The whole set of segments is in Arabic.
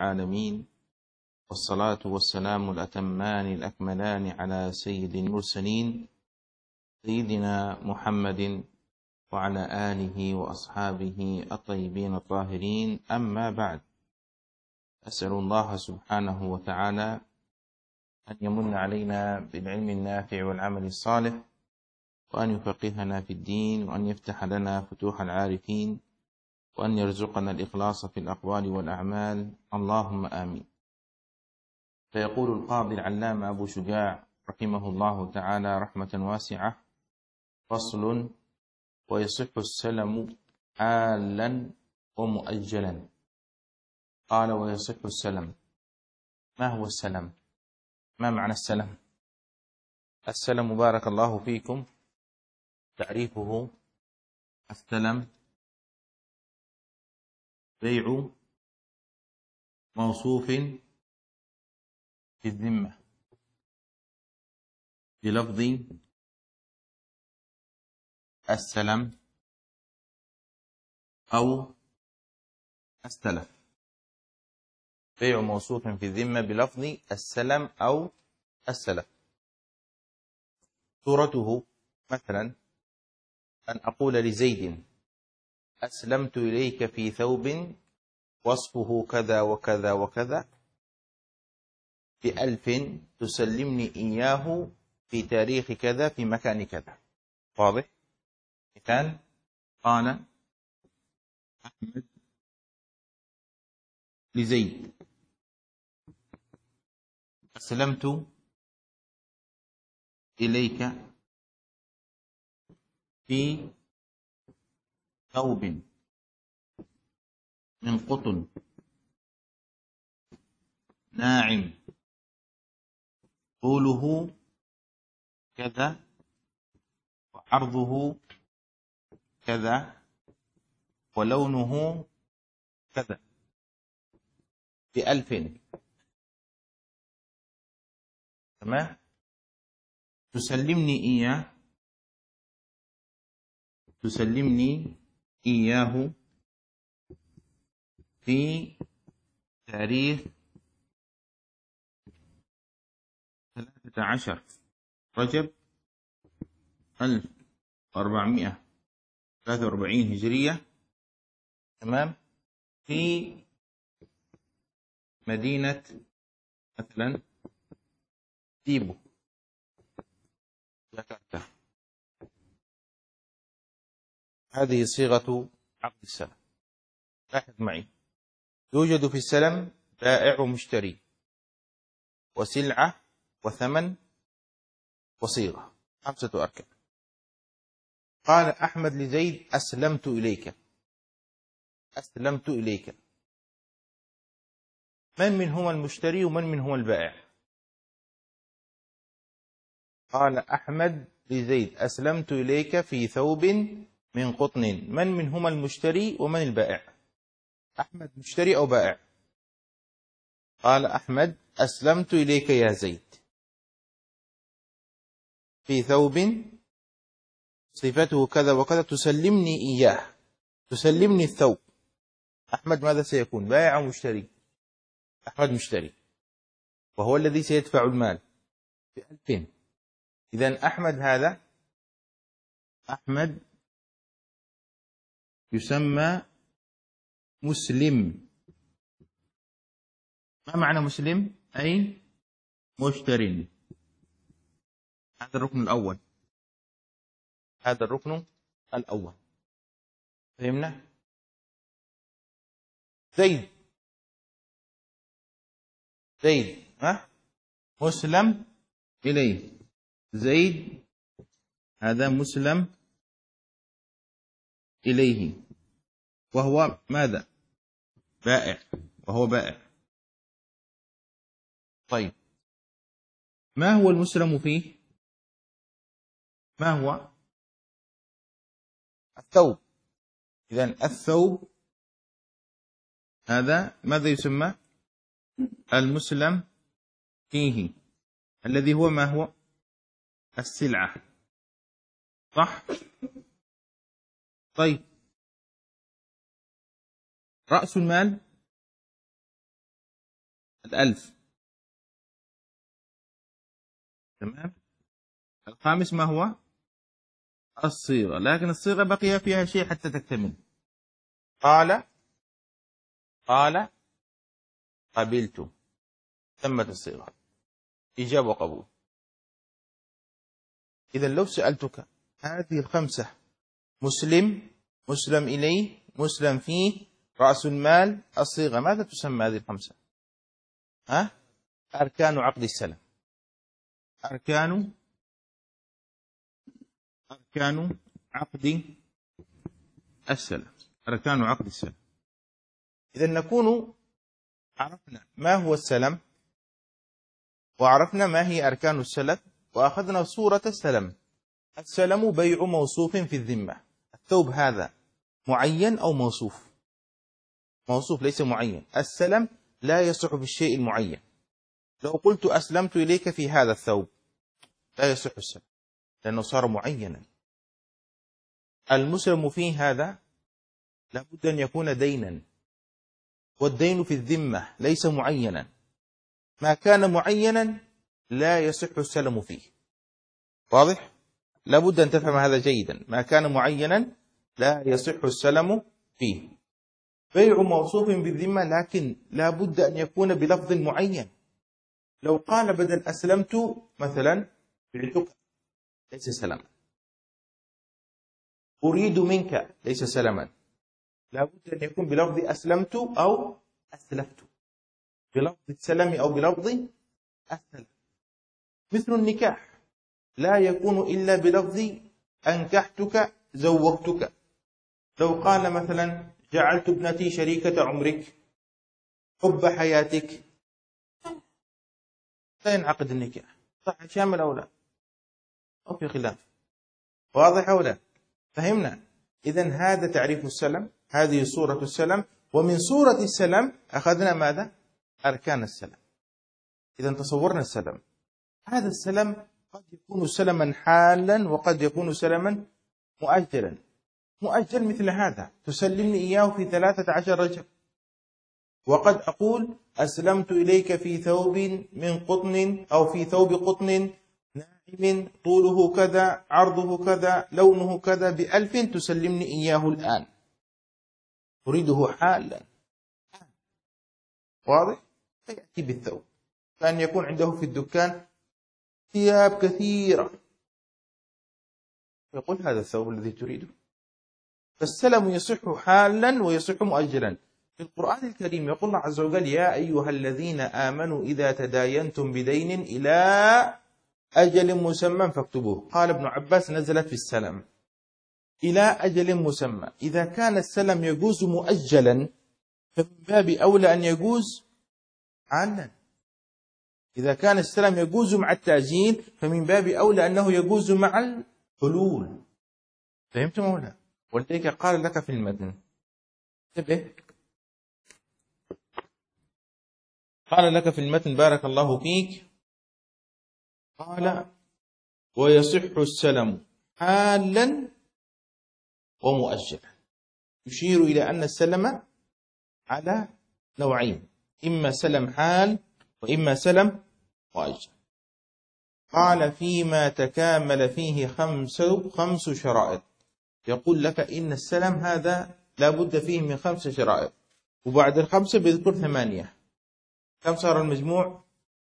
العالمين، والصلاة والسلام الأتمان الأكملان على سيد المرسلين سيدنا محمد وعلى آله وأصحابه الطيبين الطاهرين. أما بعد، أسأل الله سبحانه وتعالى أن يمن علينا بالعلم النافع والعمل الصالح، وأن يفقهنا في الدين، وأن يفتح لنا فتوح العارفين، وأن يرزقنا الإخلاص في الأقوال والأعمال، اللهم آمين. فيقول القاضي العلامة أبو شجاع رحمه الله تعالى رحمة واسعة: فصل: ويصح السلم حالا ومؤجلا. قال: ويصح السلم. ما هو السلم؟ ما معنى السلم؟ السلم بارك الله فيكم تعريفه: السلم بيع موصوف في الذمة بلفظ السلم أو السلف. بيع موصوف في الذمة بلفظ السلم أو السلف. صورته مثلا أن أقول لزيد: أسلمت إليك في ثوب وصفه كذا وكذا وكذا ب1000 تسلمني إياه في تاريخ كذا في مكان كذا. واضح؟ مثال: قال أحمد لزيد: أسلمت إليك في ثوب من قطن ناعم طوله كذا وعرضه كذا ولونه كذا ب1000. تمام؟ تسلمني إياه في تاريخ 13 رجب 1443 هجرية. تمام؟ في مدينة مثلا تيبو، جاكرتا. هذه صيغة عقد السلم. لاحظ معي: يوجد في السلم بائع ومشتري وسلعة وثمن وصيغة، 5 أركان. قال أحمد لزيد: أسلمت إليك. أسلمت إليك، من هو المشتري ومن هو البائع؟ قال أحمد لزيد: أسلمت إليك في ثوب من قطن. من هما المشتري ومن البائع؟ أحمد مشتري أو بائع؟ قال أحمد: أسلمت إليك يا زيد في ثوب صفته كذا وكذا تسلمني إياه. تسلمني الثوب. أحمد ماذا سيكون؟ بائع أو مشتري؟ أحمد مشتري، وهو الذي سيدفع المال ب1000. إذن أحمد يسمى مسلم. ما معنى مسلم؟ أي مشتري. هذا الركن الأول. هذا الركن الأول. فهمنا؟ زيد مسلم إليه. زيد هذا مسلم إليه، وهو ماذا؟ بائع. وهو بائع. طيب، ما هو المسلم فيه؟ ما هو؟ الثوب. إذن الثوب هذا ماذا يسمى؟ المسلم فيه، الذي هو ما هو؟ السلعة. صح؟ طيب، رأس المال الألف. تمام. الخامس ما هو؟ الصيغة، لكن الصيغة بقي فيها شيء حتى تكتمل. قال قبلت، تمت الصيغة، إجابة وقبول. إذا لو سألتك هذه الخمسة: مسلم، مسلم إليه، مسلم فيه، رأس المال، الصيغة، ماذا تسمى هذه الخمسة؟ أركان عقد السلم. أركان عقد السلم. أركان عقد السلم. إذا نكون عرفنا ما هو السلم، وعرفنا ما هي أركان السلم، وأخذنا صورة السلم. السلم بيع موصوف في الذمة. الثوب هذا معين أو موصوف؟ موصوف ليس معين. السلم لا يصح بالشيء المعين. لو قلت أسلمت إليك في هذا الثوب لا يصح السلم لأنه صار معينا. المسلم فيه هذا لابد أن يكون دينا، والدين في الذمة ليس معينا. ما كان معينا لا يصح السلم فيه. واضح؟ لابد أن تفهم هذا جيدا. ما كان معينا لا يصح السلم فيه. بيع موصوف بالذمة، لكن لابد أن يكون بلفظ معين. لو قال بدل أسلمت مثلا بعتك ليس سلما. أريد منك ليس سلما. لابد أن يكون بلفظ أسلمت أو أسلفت، بلفظ السلم أو بلفظ السلم. مثل النكاح لا يكون إلا بلفظ أنكحتك، زوجتك. لو قال مثلا جعلت ابنتي شريكة عمرك، حب حياتك، لا ينعقد النكاح. صح شامل أو لا؟ أو في خلاف؟ واضح أو لا؟ فهمنا؟ إذن هذا تعريف السلم، هذه صورة السلم، ومن صورة السلم أخذنا ماذا؟ أركان السلم. إذن تصورنا السلم. هذا السلم قد يكون سلما حالا وقد يكون سلما مؤجلا. مؤجل مثل هذا: تسلمني إياه في 13 رجب، وقد أقول أسلمت إليك في ثوب من قطن، أو في ثوب قطن ناعم طوله كذا عرضه كذا لونه كذا ب1000، تسلمني إياه الآن. أريده حالا. واضح؟ فيأتي بالثوب، كان يكون عنده في الدكان ثياب كثيرة، يقول هذا الثوب الذي تريده. فالسلم يصح حالا ويصح مؤجلا. في القرآن الكريم يقول الله عز وجل: يا أيها الذين آمنوا إذا تداينتم بدين إلى أجل مسمى فاكتبوه. قال ابن عباس: نزلت في السلم إلى أجل مسمى. إذا كان السلم يجوز مؤجلا فمن باب أولى أن يجوز حالا. إذا كان السلم يجوز مع التأجيل فمن باب أولى أنه يجوز مع الحلول. فهمتم ولا لا؟ ولذلك قال لك في المتن، انتبه، قال لك في المتن بارك الله فيك، قال: ويصح السلم حالا ومؤجلا. يشير إلى أن السلم على نوعين: إما سلم حال وإما سلم مؤجل. قال: فيما تكامل فيه خمس شرائط. يقول لك إن السلم هذا لا بد فيه من 5 شرائط، وبعد الخمسة بيذكر 8. كم صار المجموع؟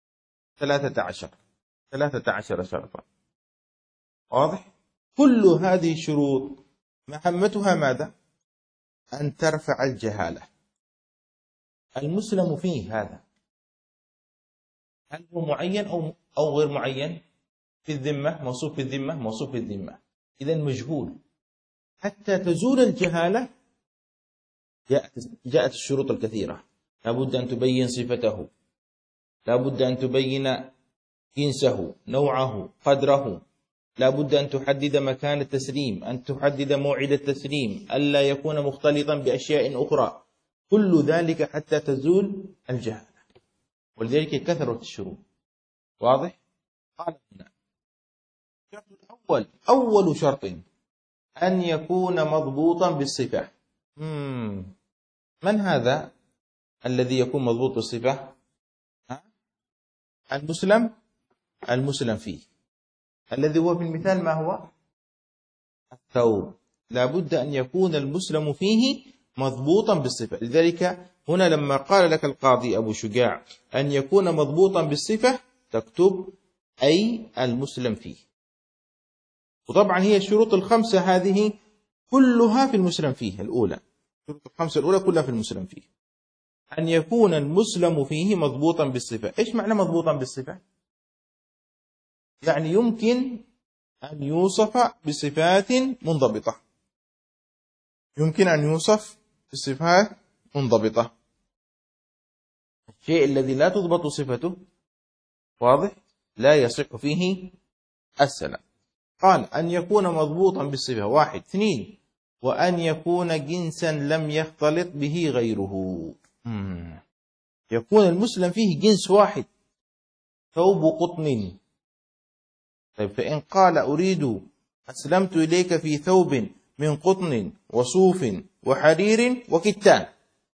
13 شرطا. واضح؟ كل هذه الشروط مهمتها ماذا؟ أن ترفع الجهالة. المسلم فيه هذا هل هو معين أو غير معين؟ في الذمة، موصوف في الذمة، موصوف في الذمة، إذا مجهول. حتى تزول الجهالة جاءت الشروط الكثيرة. لابد أن تبين صفته، لابد أن تبين جنسه، نوعه، قدره، لابد أن تحدد مكان التسليم، أن تحدد موعد التسليم، ألا يكون مختلطا بأشياء أخرى. كل ذلك حتى تزول الجهالة، ولذلك كثرت الشروط. واضح؟ قال هنا الشرط الأول، أول شرط أن يكون مضبوطا بالصفة. من هذا الذي يكون مضبوط بالصفة؟ المسلم فيه، الذي هو في المثال ما هو؟ الثوب. لا بد أن يكون المسلم فيه مضبوطا بالصفة. لذلك هنا لما قال لك القاضي أبو شجاع أن يكون مضبوطا بالصفة تكتب أي المسلم فيه. وطبعا هي الشروط الخمسة هذه كلها في المسلم فيه الأولى، الشروط الخمسة الأولى كلها في المسلم فيه. أن يكون المسلم فيه مضبوطا بالصفة. إيش معنى مضبوطا بالصفة؟ يعني يمكن أن يوصف بصفات منضبطة، يمكن أن يوصف بصفات منضبطة. الشيء الذي لا تضبط صفته، واضح، لا يصح فيه السلام. قال أن يكون مضبوطا بالصفة، واحد. اثنين، وأن يكون جنسا لم يختلط به غيره. يكون المسلم فيه جنس واحد، ثوب قطن. طيب فإن قال أريد أسلمت إليك في ثوب من قطن وصوف وحرير وكتان،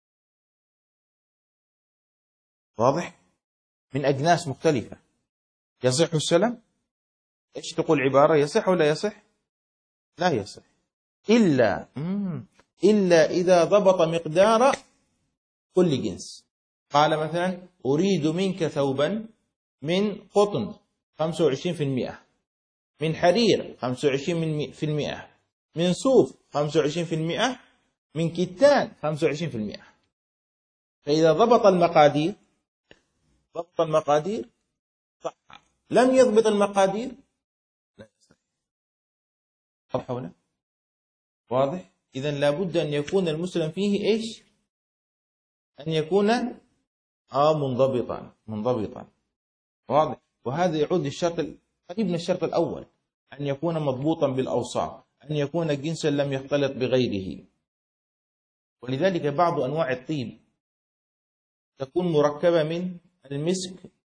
واضح، من أجناس مختلفة، يصح السلام؟ إيش تقول عبارة؟ يصح ولا يصح؟ لا يصح، إلا إذا ضبط مقدار كل جنس. قال مثلا أريد منك ثوبا من قطن 25%، من حرير 25%، من صوف 25%، من كتان 25%. فإذا ضبط المقادير صح. لم يضبط المقادير لا يصح. واضح ولا؟ واضح. إذن لابد أن يكون المسلم فيه إيش؟ أن يكون منضبطا. واضح. وهذا يعود للشرط قريب من الشرط الأول، أن يكون مضبوطا بالأوصاف، أن يكون جنسا لم يختلط بغيره. ولذلك بعض أنواع الطيب تكون مركبة من المسك،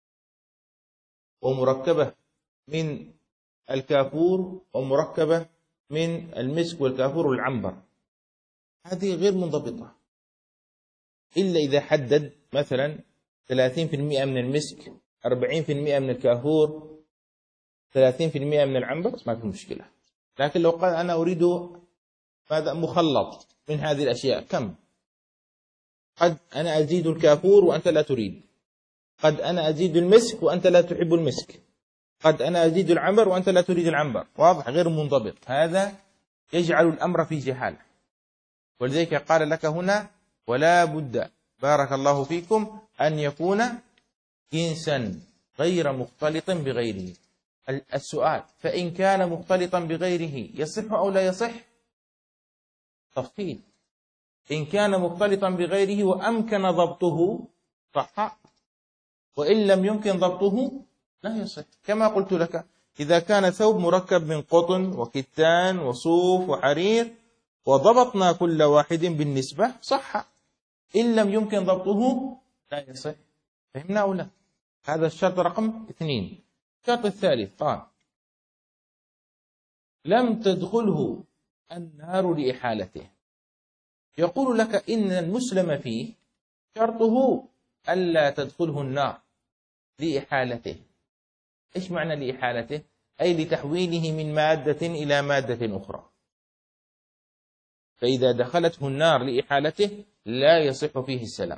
ومركبة من الكافور، ومركبة من المسك والكافور والعنبر. هذه غير منضبطة، إلا إذا حدد مثلا 30% من المسك، 40% من الكافور، 30% من العنبر، ما في مشكلة. لكن لو قال أنا أريد ماذا مخلط من هذه الأشياء، كم؟ قد أنا أزيد الكافور وأنت لا تريد، قد أنا أزيد المسك وأنت لا تحب المسك، قد أنا أزيد العنبر وأنت لا تريد العنبر. واضح، غير منضبط. هذا يجعل الأمر في جهالة. ولذلك قال لك هنا ولا بد، بارك الله فيكم، أن يكون جنسا غير مختلط بغيره. السؤال: فإن كان مختلطا بغيره يصح أو لا يصح؟ تفصيل. إن كان مختلطا بغيره وأمكن ضبطه صح، وإن لم يمكن ضبطه لا يصح. كما قلت لك، إذا كان ثوب مركب من قطن وكتان وصوف وحرير وضبطنا كل واحد بالنسبة صح، إن لم يمكن ضبطه لا يصح. فهمنا أو لا؟ هذا الشرط رقم 2. الشرط الثالث قال لم تدخله النار لإحالته. يقول لك إن المسلم فيه شرطه ألا تدخله النار لإحالته. إيش معنى لإحالته؟ أي لتحويله من مادة إلى مادة أخرى. فإذا دخلته النار لإحالته لا يصح فيه السلام.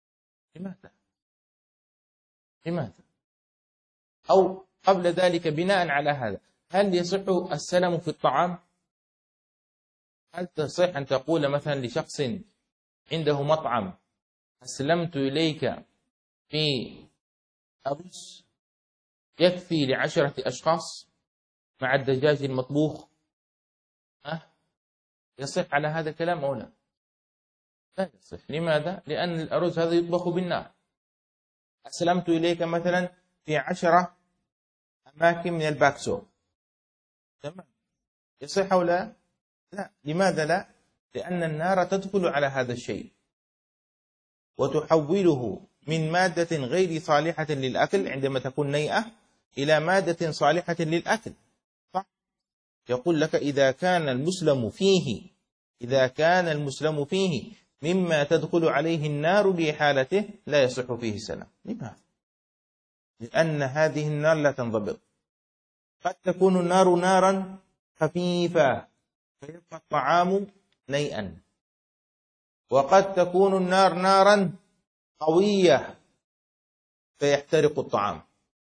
لماذا؟ أو قبل ذلك بناء على هذا، هل يصح السلام في الطعام؟ هل تصح أن تقول مثلا لشخص عنده مطعم أسلمت إليك في أرز يكفي ل10 أشخاص مع الدجاج المطبوخ؟ يصح على هذا الكلام أو لا؟ لا يصح. لماذا؟ لأن الأرز هذا يطبخ بالنار. أسلمت إليك مثلا في 10 أماكن من الباكسو، تمام، يصح أو لا؟ لا. لماذا لا؟ لأن النار تدخل على هذا الشيء وتحوله من مادة غير صالحة للأكل عندما تكون نيئة إلى مادة صالحة للأكل. صح؟ يقول لك إذا كان المسلم فيه مما تدخل عليه النار لإحالته لا يصح فيه السلام. لماذا؟ لأن هذه النار لا تنضبط. قد تكون النار نارا خفيفة فيبقى الطعام نيئا، وقد تكون النار نارا قوية فيحترق الطعام،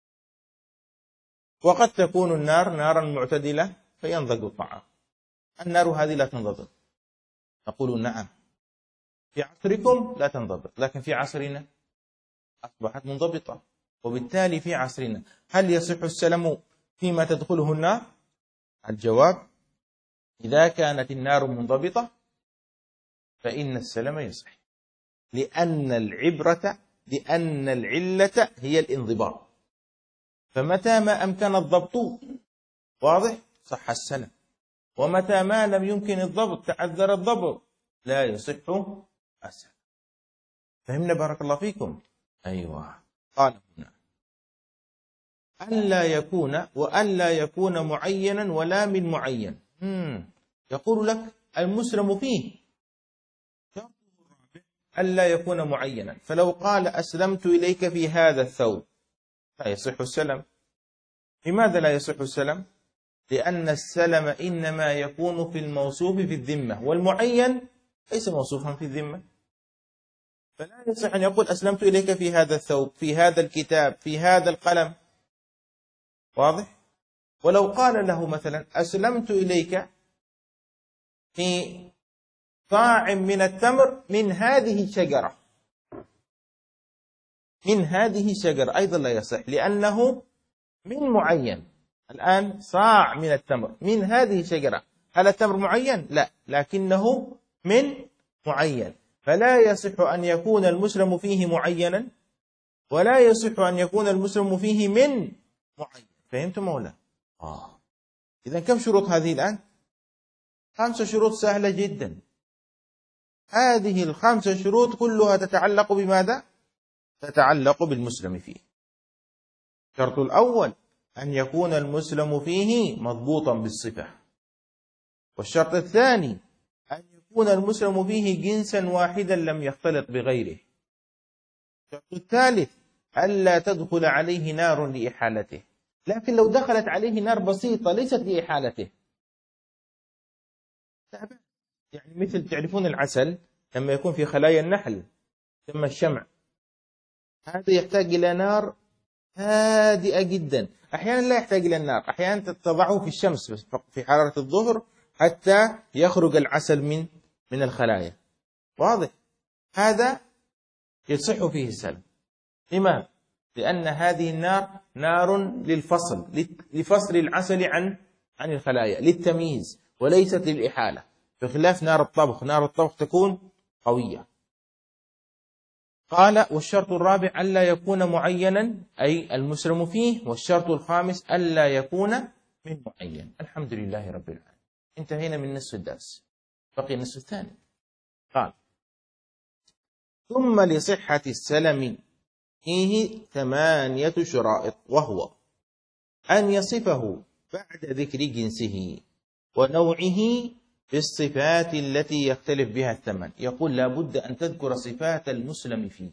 وقد تكون النار نارا معتدلة فينضج الطعام. النار هذه لا تنضبط. نقول نعم، في عصركم لا تنضبط، لكن في عصرنا أصبحت منضبطة. وبالتالي في عصرنا هل يصح السلم فيما تدخله النار؟ الجواب: إذا كانت النار منضبطة فإن السلم يصح، لأن العلة هي الانضباط. فمتى ما أمكن الضبط واضح صح السلم، ومتى ما لم يمكن الضبط تعذر الضبط لا يصح السلم. فهمنا بارك الله فيكم؟ أيوة. قال هنا ألا يكون معينا ولا من معين. يقول لك المسلم فيه ألا يكون معينا، فلو قال أسلمت إليك في هذا الثوب لا يصح السلم. لماذا لا يصح السلم؟ لأن السلم إنما يكون في الموصوف في الذمة، والمعين ليس موصوفا في الذمة. فلا يصح أن يقول أسلمت إليك في هذا الثوب، في هذا الكتاب، في هذا القلم. واضح؟ ولو قال له مثلا أسلمت إليك في صاع من التمر من هذه الشجرة، أيضا لا يصح، لأنه من معين. الآن صاع من التمر من هذه الشجرة، هل التمر معين؟ لا، لكنه من معين. فلا يصح أن يكون المسلم فيه معينا، ولا يصح أن يكون المسلم فيه من معين. فهمتم ولا؟ إذن كم شروط هذه الآن؟ 5 شروط سهلة جدا. هذه ال5 شروط كلها تتعلق بماذا؟ تتعلق بالمسلم فيه. الشرط الأول أن يكون المسلم فيه مضبوطا بالصفة. والشرط الثاني أن يكون المسلم فيه جنسا واحدا لم يختلط بغيره. الشرط الثالث ألا تدخل عليه نار لإحالته. لكن لو دخلت عليه نار بسيطة ليست لإحالته، يعني مثل تعرفون العسل لما يكون في خلايا النحل ثم الشمع، هذا يحتاج إلى نار هادئة جدا. أحيانا لا يحتاج إلى النار، أحيانا تضعه في الشمس في حرارة الظهر حتى يخرج العسل من الخلايا. واضح؟ هذا يصح فيه السلم. لماذا؟ لأن هذه النار نار لفصل العسل عن الخلايا، للتمييز وليست للإحالة، بخلاف نار الطبخ تكون قوية. قال: والشرط الرابع ألا يكون معينا، أي المسلم فيه. والشرط الخامس ألا يكون من معين. الحمد لله رب العالمين، انتهينا من نصف الدرس، بقي النصف الثاني. قال: ثم لصحة السلم فيه 8 شرائط، وهو أن يصفه بعد ذكر جنسه ونوعه بالصفات التي يختلف بها الثمن. يقول لا بد أن تذكر صفات المسلم فيه.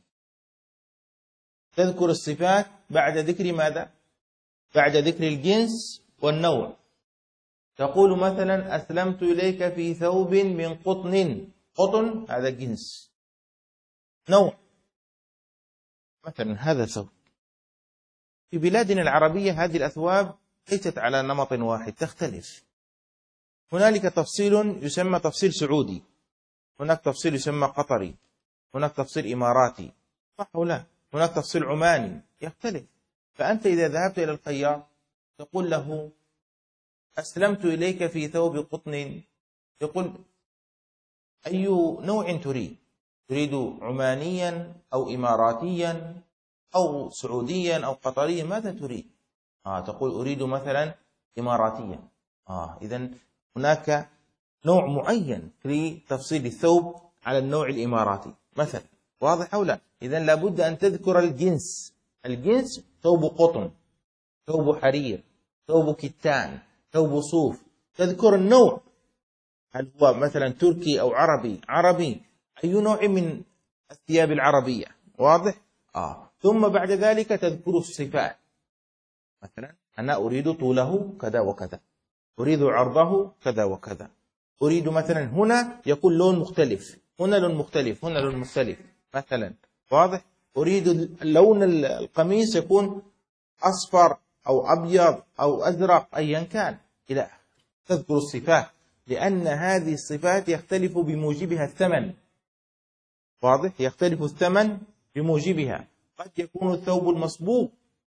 تذكر الصفات بعد ذكر ماذا؟ بعد ذكر الجنس والنوع. تقول مثلا أسلمت إليك في ثوب من قطن هذا جنس. نوع مثلا هذا ثوب. في بلادنا العربية هذه الأثواب ليست على نمط واحد، تختلف. هنالك تفصيل يسمى تفصيل سعودي، هناك تفصيل يسمى قطري، هناك تفصيل إماراتي، صح ولا؟ هناك تفصيل عماني، يختلف. فأنت إذا ذهبت إلى الخياط تقول له أسلمت إليك في ثوب قطن، يقول أي نوع تريد؟ تريد عمانيا أو إماراتيا أو سعوديا أو قطريا؟ ماذا تريد؟ تقول أريد مثلا إماراتيا. إذن هناك نوع معين في تفصيل الثوب على النوع الإماراتي مثلا. واضح أو لا؟ إذن لابد أن تذكر الجنس. الجنس ثوب قطن، ثوب حرير، ثوب كتان، ثوب صوف. تذكر النوع، هل هو مثلا تركي أو عربي؟ أي نوع من الثياب العربية؟ واضح؟ ثم بعد ذلك تذكر الصفات. مثلا أنا أريد طوله كذا وكذا، أريد عرضه كذا وكذا، أريد مثلا هنا يكون لون مختلف، هنا لون مختلف، هنا لون مختلف مثلا. واضح؟ أريد لون القميص يكون أصفر أو أبيض أو أزرق أيا كان إلى آخره. تذكر الصفات، لأن هذه الصفات يختلف بموجبها الثمن. واضح؟ يختلف الثمن بموجبها. قد يكون الثوب المصبوغ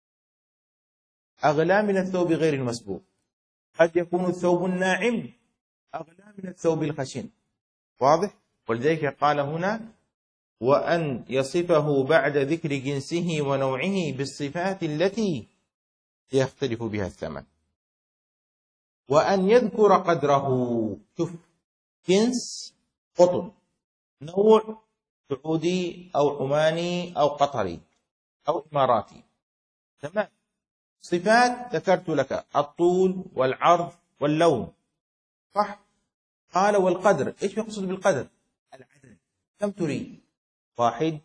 أغلى من الثوب غير المصبوغ، قد يكون الثوب الناعم أغلى من الثوب الخشن. واضح؟ ولذلك قال هنا: وأن يصفه بعد ذكر جنسه ونوعه بالصفات التي يختلف بها الثمن، وأن يذكر قدره. شوف، جنس قطن، نوع سعودي أو عماني أو قطري أو إماراتي، تمام. صفات ذكرت لك: الطول والعرض واللون، صح؟ قال: والقدر. إيش يقصد بالقدر؟ العدد. كم تريد؟ 1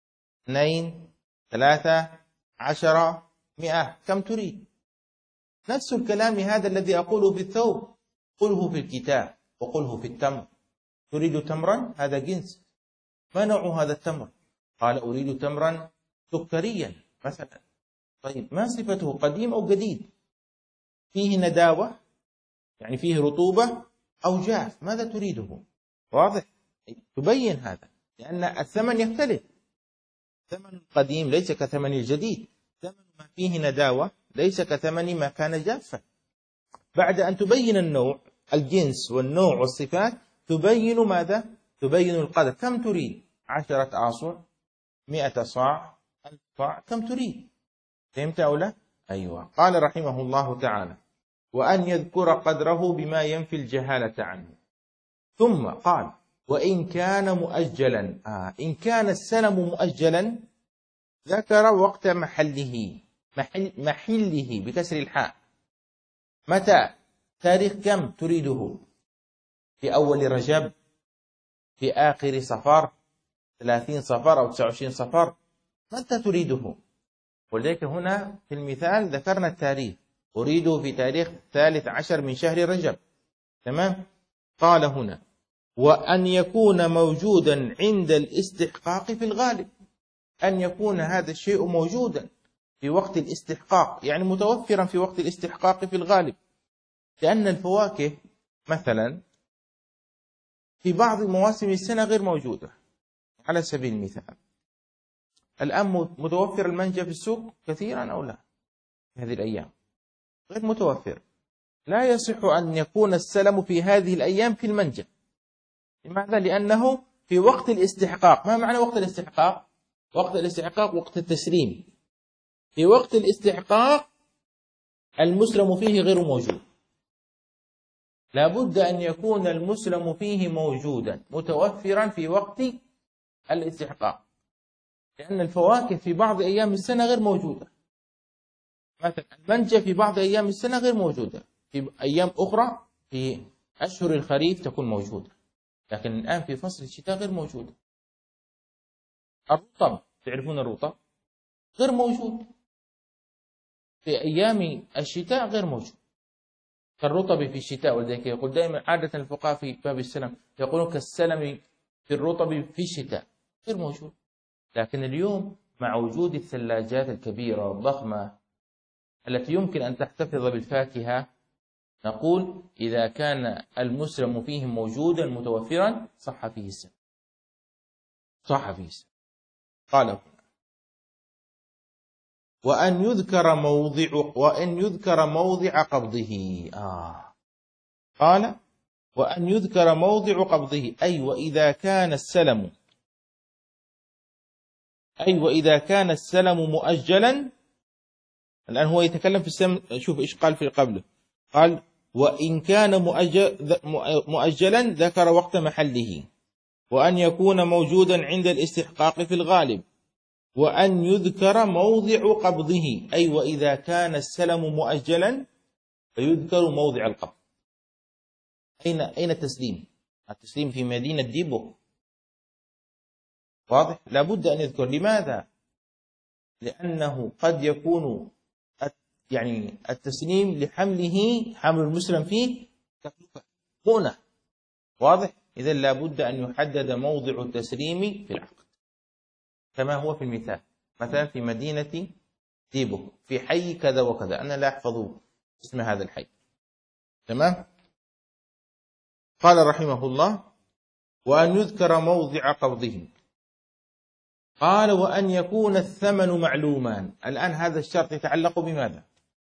2 3 10 100، كم تريد؟ نفس الكلام هذا الذي أقوله في الثوب قله في الكتاب وقله في التمر. تريد تمرا؟ هذا جنس. ما نوع هذا التمر؟ قال: أريد تمرا سكريا مثلا. طيب، ما صفته؟ قديم أو جديد؟ فيه نداوة يعني فيه رطوبة أو جاف؟ ماذا تريده؟ واضح؟ تبين هذا، لأن الثمن يختلف. ثمن القديم ليس كثمن الجديد، ثمن ما فيه نداوة ليس كثمن ما كان جافا. بعد أن تبين النوع، الجنس والنوع والصفات، تبين ماذا؟ تبين القدر. كم تريد؟ 10 آصع، 100 صاع، 1000 صاع، كم تريد؟ فهمت أو لا؟ أيوة. قال رحمه الله تعالى: وأن يذكر قدره بما ينفي الجهالة عنه. ثم قال: وإن كان مؤجلا، إن كان السلم مؤجلا ذكر وقت محله، محله بكسر الحاء. متى؟ تاريخ كم تريده؟ في أول رجب، في آخر صفر، 30 صفر أو 29 صفر، متى تريده؟ ولذلك هنا في المثال ذكرنا التاريخ، أريده في تاريخ 13 من شهر رجب، تمام. قال هنا: وأن يكون موجودا عند الاستحقاق في الغالب. أن يكون هذا الشيء موجودا في وقت الاستحقاق، يعني متوفرا في وقت الاستحقاق في الغالب. لأن الفواكه مثلا في بعض مواسم السنة غير موجودة. على سبيل المثال، الآن متوفر المانجا في السوق كثيرا أو لا؟ في هذه الأيام غير متوفر. لا يصح أن يكون السلم في هذه الأيام في المانجا. لماذا؟ لأنه في وقت الاستحقاق. ما معنى وقت الاستحقاق؟ وقت الاستحقاق وقت التسليم. في وقت الاستحقاق المسلم فيه غير موجود. لابد أن يكون المسلم فيه موجودا متوفرا في وقت الاستحقاق، لأن الفواكه في بعض أيام السنة غير موجودة. مثلا المانجا في بعض أيام السنة غير موجودة، في أيام أخرى في أشهر الخريف تكون موجودة، لكن الآن في فصل الشتاء غير موجودة. الرطب، تعرفون الرطب غير موجود في أيام الشتاء، غير موجود كالرطب في الشتاء. ولذلك يقول دائما عادة الفقهاء في باب السلم يقولون كالسلم في الرطب في الشتاء، غير موجود. لكن اليوم مع وجود الثلاجات الكبيرة والضخمة التي يمكن أن تحتفظ بالفاكهة، نقول إذا كان المسلم فيه موجودا متوفرا صح فيه السلم، صح فيه السلم. قال: وأن يذكر موضع قبضه. قال: وأن يذكر موضع قبضه، أي وإذا كان السلم مؤجلا. الآن هو يتكلم في السلم. شوف إيش قال في قبله. قال: وإن كان مؤجلا ذكر وقت محله، وأن يكون موجودا عند الاستحقاق في الغالب، وأن يذكر موضع قبضه، أي وإذا كان السلم مؤجلا فيذكر موضع القبض. أين التسليم؟ التسليم في مدينة ديبو، واضح؟ لابد أن يذكر. لماذا؟ لأنه قد يكون يعني التسليم لحمله، حمل المسلم فيه تكلفة مؤنة. واضح؟ إذا لابد أن يحدد موضع التسليم في العقد كما هو في المثال، مثلا في مدينة ديبوك في حي كذا وكذا، أنا لا أحفظ اسم هذا الحي. تمام؟ قال رحمه الله: وأن يذكر موضع قبضه. قال: وأن يكون الثمن معلوما. الآن هذا الشرط يتعلق بماذا؟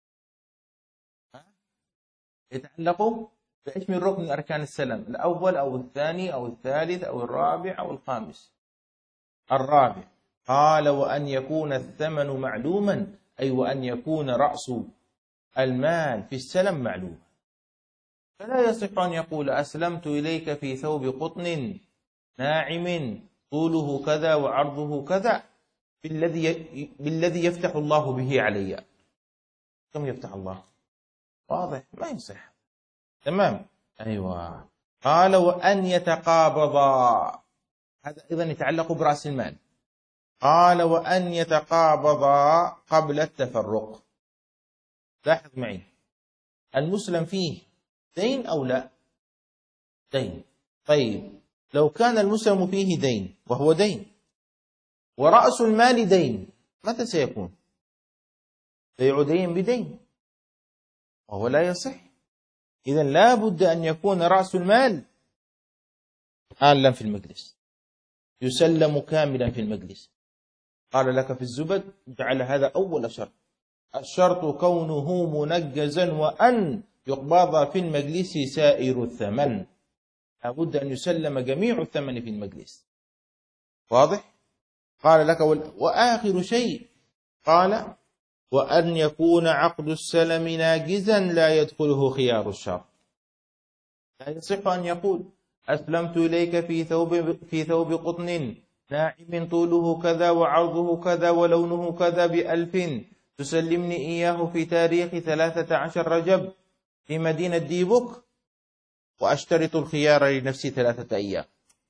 يتعلق بإيش من ركن أركان السلم؟ الأول أو الثاني أو الثالث أو الرابع أو الخامس؟ الرابع. قال: وأن يكون الثمن معلوما، أي وأن يكون رأس المال في السلم معلوما. فلا يصح أن يقول: أسلمت إليك في ثوب قطن ناعم طوله كذا وعرضه كذا بالذي يفتح الله به علي. كم يفتح الله؟ واضح؟ ما يصح. تمام؟ أيوة. قال: وأن يتقابضا. هذا أيضا يتعلق برأس المال. قال: وأن يتقابضا قبل التفرق. لاحظ معي، المسلم فيه دين أو لا؟ دين. طيب، لو كان المسلم فيه دين وهو دين ورأس المال دين، متى سيكون؟ بيع دين بدين، وهو لا يصح. إذن لا بد أن يكون رأس المال حالا في المجلس، يسلم كاملا في المجلس. قال لك في الزبد: جعل هذا أول شرط، الشرط كونه منجزا وأن يقبض في المجلس سائر الثمن. لا بد أن يسلم جميع الثمن في المجلس. واضح؟ قال لك: وآخر شيء، قال: وأن يكون عقد السلم ناجزا لا يدخله خيار الشرط. لا يصح أن يقول: أسلمت إليك في ثوب قطن ناعم طوله كذا وعرضه كذا ولونه كذا ب1000، تسلمني إياه في تاريخ 13 رجب في مدينة ديبوك، وأشترط الخيار لنفسي 3 أيام.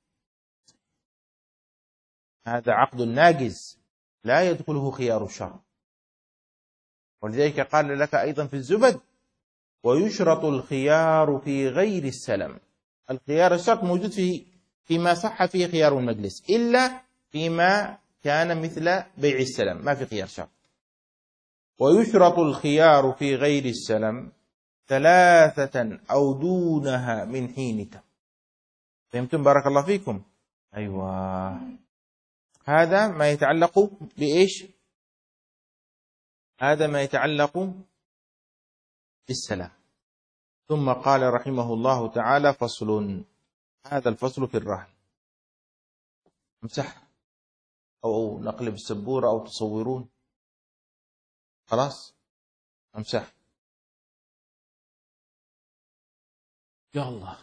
هذا عقد ناجز لا يدخله خيار الشرط. ولذلك قال لك أيضا في الزبد: ويشرط الخيار في غير السلم. الخيار الشرط موجود فيما صح فيه خيار المجلس، إلا فيما كان مثل بيع السلم ما في خيار شرط. ويشرط الخيار في غير السلم 3 أو دونها من حين تم. فهمتم؟ بارك الله فيكم. أيوة، هذا ما يتعلق بإيش؟ هذا ما يتعلق بالسلام. ثم قال رحمه الله تعالى: فصل. هذا الفصل في الرهن. امسح أو نقلب السبورة أو تصورون. خلاص، امسح. يا الله.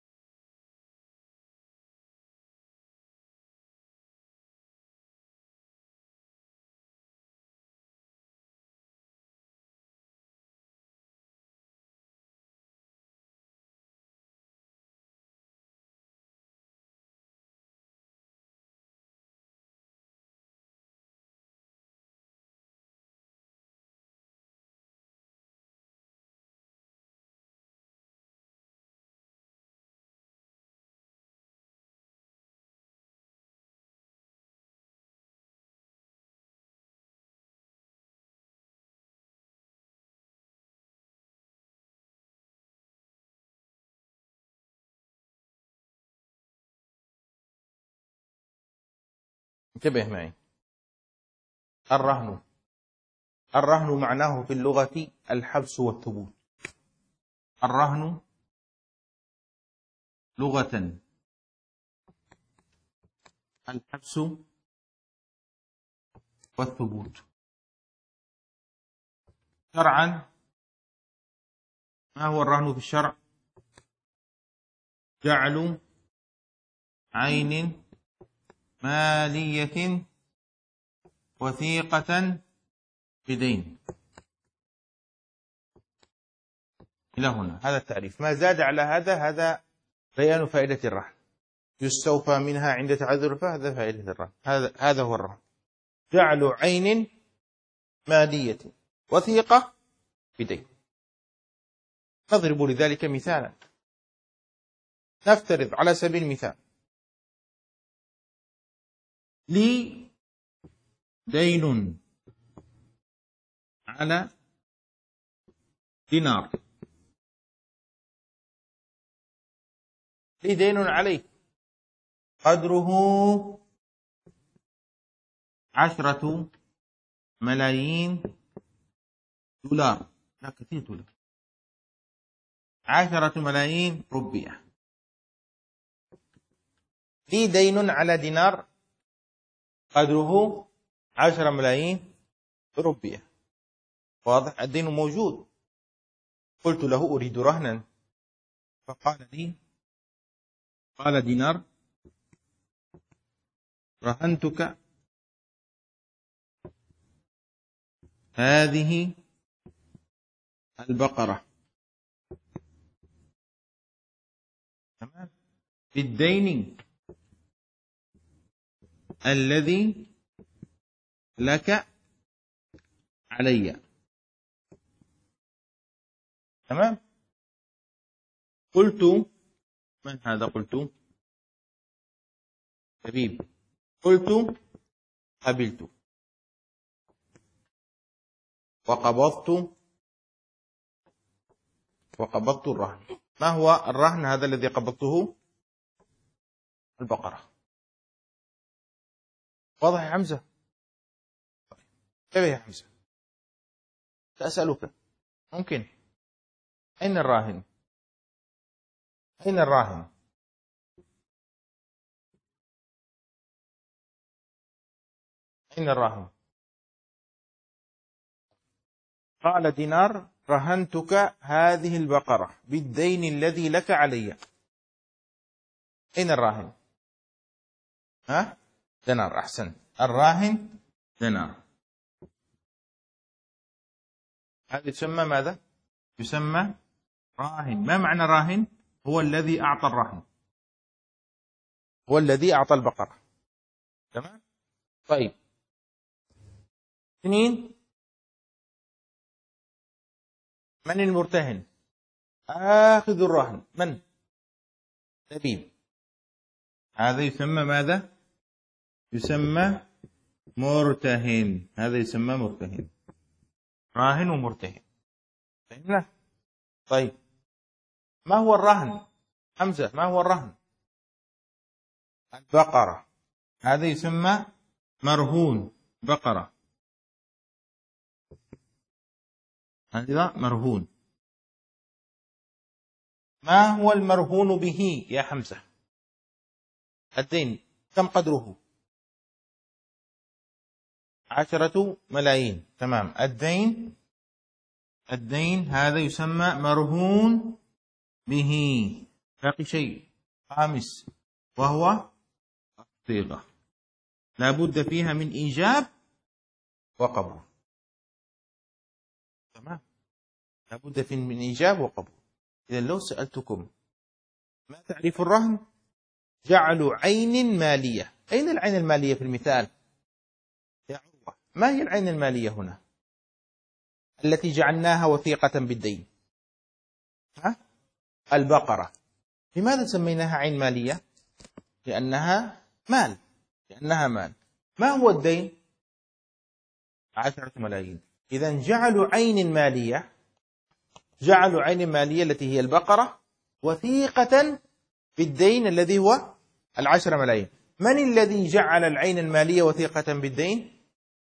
انتبه معي. الرهن معناه في اللغة الحبس والثبوت. الرهن لغة الحبس والثبوت. شرعا، ما هو الرهن في الشرع؟ جعل عين مالية وثيقة بدين. إلى هنا هذا التعريف. ما زاد على هذا بيان فائدة الرهن. يستوفى منها عند تعذر الفهم، هذا فائدة الرهن. هذا هو الرهن. جعل عين مالية وثيقة بدين. نضرب لذلك مثالا. نفترض على سبيل المثال لي دين على دينار، لي دين عليه قدره 10 ملايين دولار، لا كثير دولار، 10 ملايين روبية. لي دين على دينار قدره 10 ملايين روبية. واضح؟ الدين موجود. قلت له أريد رهنا، فقال لي، قال دينار رهنتك هذه البقرة تمام بالدين الذي لك علي. تمام. قلت من هذا؟ قلت حبيب. قلت قبلت وقبضت الرهن. ما هو الرهن هذا الذي قبضته؟ البقرة. واضح يا حمزة؟ كيف يا حمزة؟ سأسألك، ممكن أين الراهن؟ أين الراهن؟ أين الراهن؟ قال دينار رهنتك هذه البقرة بالدين الذي لك علي. أين الراهن؟ ها؟ دينار. أحسن، الراهن دينار. هذا يسمى ماذا؟ يسمى راهن. ما معنى راهن؟ هو الذي أعطى الرهن، هو الذي أعطى البقرة. تمام؟ طيب، اثنين، من المرتهن؟ آخذ الرهن من؟ لبيب. هذا يسمى ماذا؟ يسمى مرتهن. هذا يسمى مرتهن. راهن ومرتهن. فهمنا؟ طيب، ما هو الرهن؟ حمزة، ما هو الرهن؟ البقرة. هذا يسمى مرهون بقرة. هذا مرهون. ما هو المرهون به يا حمزة؟ الدين كم قدره؟ 10 ملايين. تمام. الدين هذا يسمى مرهون به. باقي شيء خامس وهو الصيغة، لا بد فيها من إيجاب وقبول. تمام، لا بد من إيجاب وقبول. إذا لو سألتكم ما تعريف الرهن؟ جعل عين مالية. أين العين المالية في المثال يا عروة؟ ما هي العين المالية هنا التي جعلناها وثيقة بالدين؟ ها؟ البقرة. لماذا سميناها عين مالية؟ لأنها مال. ما هو الدين؟ 10 ملايين. إذا جعلوا عين مالية التي هي البقرة وثيقة بالدين الذي هو 10 ملايين. من الذي جعل العين المالية وثيقة بالدين؟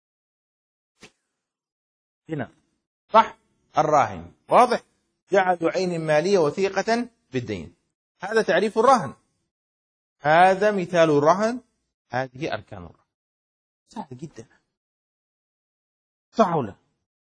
هنا صح، الراهن. واضح؟ جعلوا عين مالية وثيقة بالدين. هذا تعريف الرهن، هذا مثال الرهن، هذه أركان الرهن. سهل جدا، صح ولا؟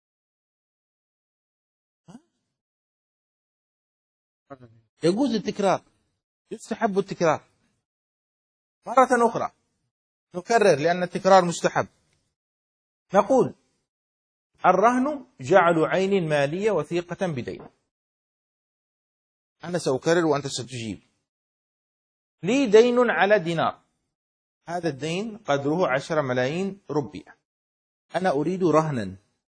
يجوز التكرار، يستحب التكرار. مرة أخرى نكرر لأن التكرار مستحب. نقول الرهن جعل عين مالية وثيقة بدين. أنا سأكرر وأنت ستجيب. لي دين على دينار، هذا الدين قدره 10 ملايين روبية. أنا أريد رهنا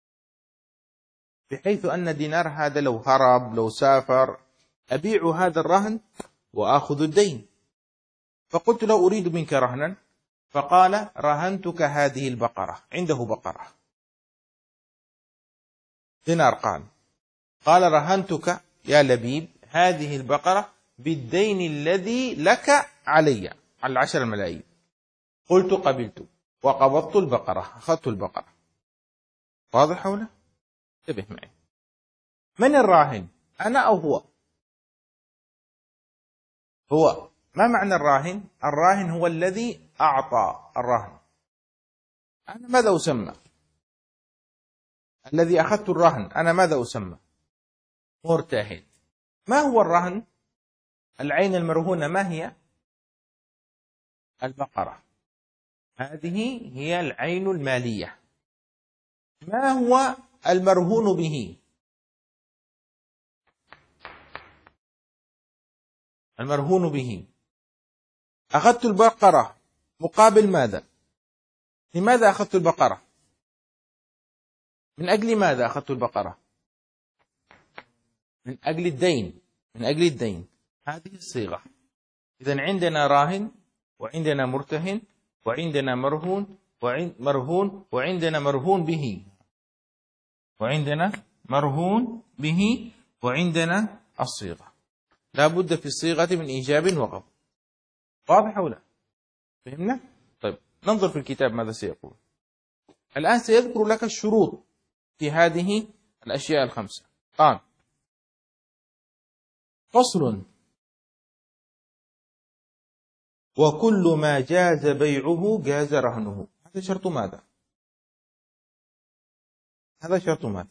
بحيث أن الدينار هذا لو هرب لو سافر أبيع هذا الرهن وآخذ الدين. فقلت له أريد منك رهنا، فقال رهنتك هذه البقرة، عنده بقرة دينار، قال رهنتك يا لبيب هذه البقرة بالدين الذي لك علي على 10 ملايين. قلت قبلت وقبضت البقرة، أخذت البقرة. واضح ولا؟ انتبه معي، من الراهن، أنا أو هو؟ هو. ما معنى الراهن؟ الراهن هو الذي أعطى الرهن. أنا ماذا أسمى؟ الذي أخذت الرهن أنا ماذا أسمى؟ مرتهن. ما هو الرهن؟ العين المرهونة ما هي؟ البقرة. هذه هي العين المالية. ما هو المرهون به؟ المرهون به أخذت البقرة مقابل ماذا؟ لماذا أخذت البقرة؟ من أجل ماذا أخذت البقرة؟ من أجل الدين، من أجل الدين. هذه الصيغة. إذن عندنا راهن وعندنا مرتهن وعندنا مرهون وعندنا مرهون به، وعندنا مرهون به، وعندنا الصيغة. لا بد في الصيغة من إيجاب وقبض. واضح أو لا؟ فهمنا؟ طيب ننظر في الكتاب ماذا سيقول. الآن سيذكر لك الشروط في هذه الأشياء الخمسة. قال فصل: وكل ما جاز بيعه جاز رهنه. هذا شرط ماذا؟ هذا شرط ماذا؟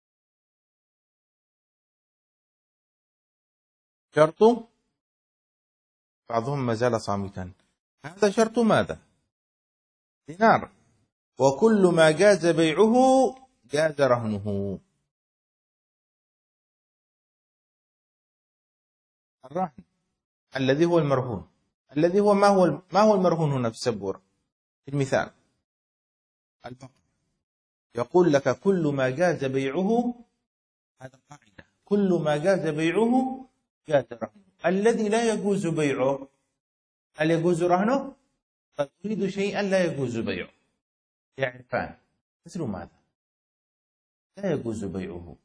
شرط، بعضهم ما زال صامتا، هذا شرط ماذا؟ دينار. وكل ما جاز بيعه جاز رهنه. الرهن الذي هو المرهون، الذي هو ما هو المرهون هنا في السبورة؟ في المثال البقرة، يقول لك كل ما جاز بيعه، هذا قاعدة، كل ما جاز بيعه جاز رهنه. الذي لا يجوز بيعه هل يجوز رهنه؟ قد تريد شيئا لا يجوز بيعه، يعرفان مثل ماذا؟ لا يجوز بيعه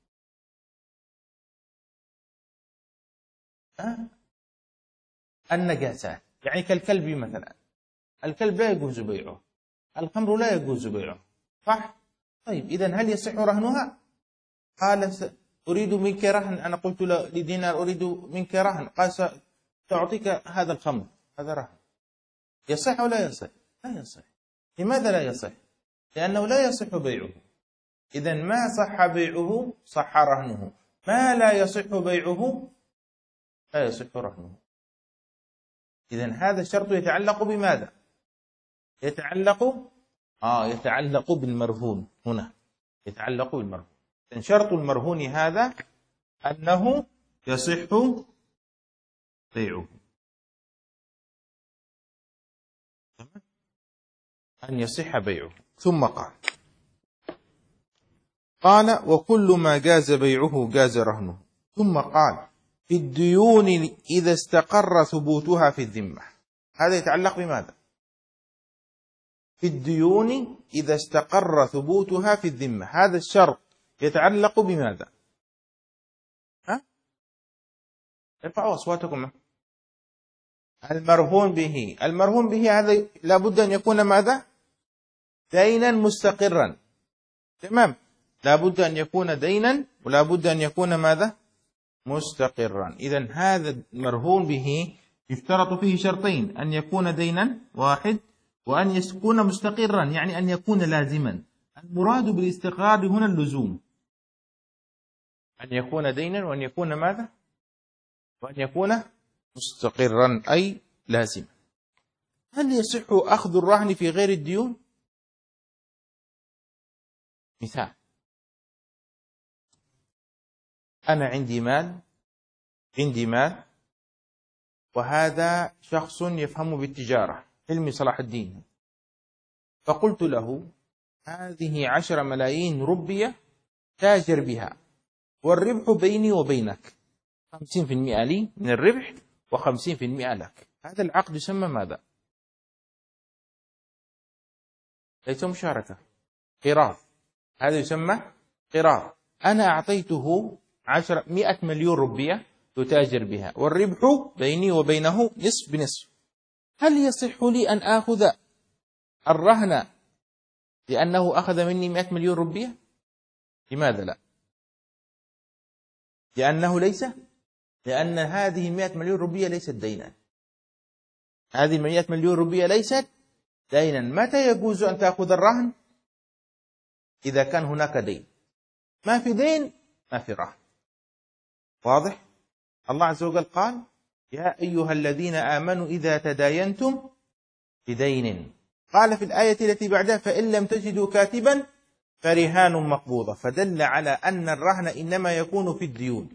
النجاسات، يعني كالكلب مثلا، الكلب لا يجوز بيعه، الخمر لا يجوز بيعه، صح؟ طيب إذن هل يصح رهنها؟ قال أريد منك رهن، أنا قلت لدينار أريد منك رهن، قال سأعطيك هذا الخمر، هذا رهن. يصح ولا يصح؟ لا يصح. لماذا لا يصح؟ لأنه لا يصح بيعه. إذن ما صح بيعه صح رهنه، ما لا يصح بيعه لا يصح رهنه. إذن هذا الشرط يتعلق بماذا؟ يتعلق بالمرهون. هنا يتعلق بالمرهون. إذن شرط المرهون هذا أنه يصح بيعه، أن يصح بيعه. ثم قال وكل ما جاز بيعه جاز رهنه. ثم قال في الديون إذا استقر ثبوتها في الذمة. هذا يتعلق بماذا؟ في الديون إذا استقر ثبوتها في الذمة، هذا الشرط يتعلق بماذا؟ ارفعوا أصواتكم. المرهون به، المرهون به هذا لابد أن يكون ماذا؟ دينا مستقرا. تمام، لابد أن يكون دينا ولابد أن يكون ماذا؟ مستقرا. إذن هذا المرهون به يشترط فيه شرطين: أن يكون دينا واحد، وأن يكون مستقرا يعني أن يكون لازما. المراد بالاستقرار هنا اللزوم، أن يكون دينا وأن يكون ماذا؟ وأن يكون مستقرا أي لازما. هل يصح أخذ الرهن في غير الديون؟ مثال: أنا عندي مال وهذا شخص يفهم بالتجارة، علمي صلاح الدين، فقلت له هذه 10 ملايين روبية تاجر بها، والربح بيني وبينك، 50% لي من الربح و50% لك. هذا العقد يسمى ماذا؟ ليس مشاركة، قراض. هذا يسمى قراض. أنا أعطيته 100 مليون روبية يتاجر بها، والربح بيني وبينه نصف بنصف. هل يصح لي أن آخذ الرهن لأنه أخذ مني 100 مليون روبية؟ لماذا لا؟ لأن هذه 100 مليون روبية ليست دينا. هذه 100 مليون روبية ليست دينا. متى يجوز أن تأخذ الرهن؟ إذا كان هناك دين. ما في دين ما في رهن. واضح؟ الله عز وجل قال: يا أيها الذين آمنوا إذا تداينتم بدين. قال في الآية التي بعدها: فإن لم تجدوا كاتبا فرهان مقبوضة. فدل على أن الرهن إنما يكون في الديون.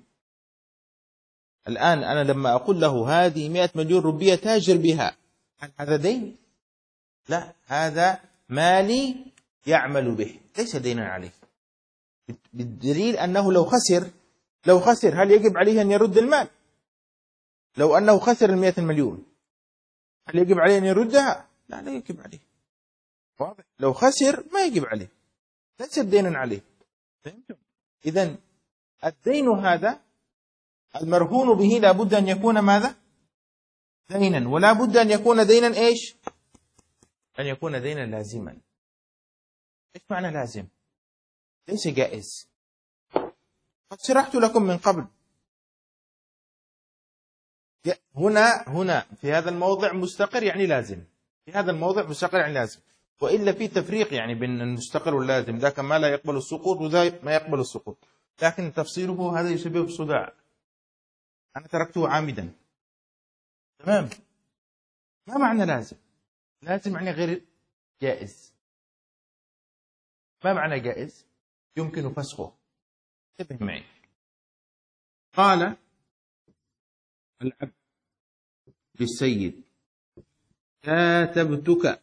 الآن أنا لما أقول له هذه 100 مليون روبية تاجر بها، هل هذا دين؟ لا، هذا مالي يعمل به، ليس دينا عليه. بالدليل أنه لو خسر هل يجب عليه أن يرد المال؟ لو أنه خسر 100 مليون هل يجب عليه أن يردها؟ لا يجب عليه. واضح؟ لو خسر ما يجب عليه، ليس دينا عليه. فهمتم؟ إذن الدين هذا المرهون به لا بد أن يكون ماذا؟ دينا. ولا بد أن يكون دينا إيش؟ أن يكون دينا لازما. إيش معنى لازم؟ ليس جائز. قد شرحت لكم من قبل. هنا في هذا الموضع مستقر يعني لازم، في هذا الموضع مستقر يعني لازم. وإلا في تفريق يعني بين المستقر واللازم، ذاك ما لا يقبل السقوط وذا ما يقبل السقوط، لكن تفصيله هذا يسبب صداع. أنا تركته عامدا. تمام. ما معنى لازم؟ لازم يعني غير جائز. ما معنى جائز؟ يمكن فسخه. انتبه معي. قال العبد للسيد: كاتبتك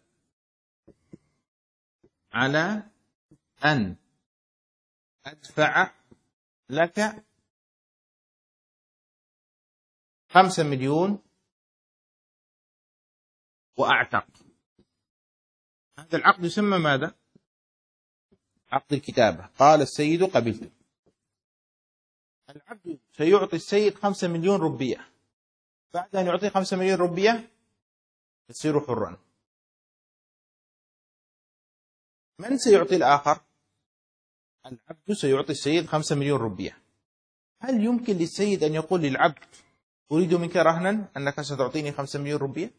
على أن أدفع لك 5 مليون وأعتق. هذا العقد يسمى ماذا؟ عقد الكتابة. قال السيد: قبلت. العبد سيعطي السيد 5 مليون روبية. بعد أن يعطي 5 مليون روبية يصير حرا. من سيعطي الآخر؟ العبد سيعطي السيد 5 مليون روبية. هل يمكن للسيد أن يقول للعبد: أريد منك رهنا أنك ستعطيني 5 مليون روبية؟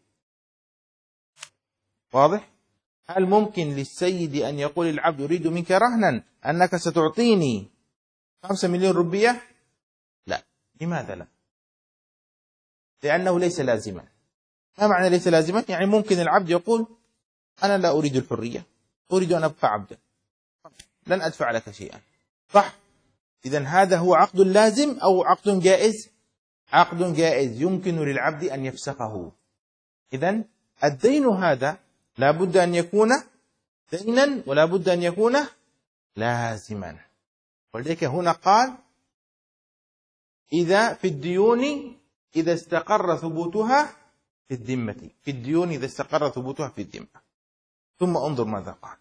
واضح؟ هل ممكن للسيد أن يقول للعبد: أريد منك رهنا أنك ستعطيني 5 مليون روبية؟ لا. لماذا لا؟ لأنه ليس لازما. ما معنى ليس لازما؟ يعني ممكن العبد يقول: أنا لا أريد الحرية، أريد أن أبقى عبدا، لن أدفع لك شيئا. صح؟ إذن هذا هو عقد لازم أو عقد جائز؟ عقد جائز يمكن للعبد أن يفسخه. إذن الدين هذا لا بد أن يكون دينا ولا بد أن يكون لازما. ولذلك هنا قال: إذا في الديون إذا استقر ثبوتها في الذمة. في الديون إذا استقر ثبوتها في الذمة. ثم انظر ماذا قال.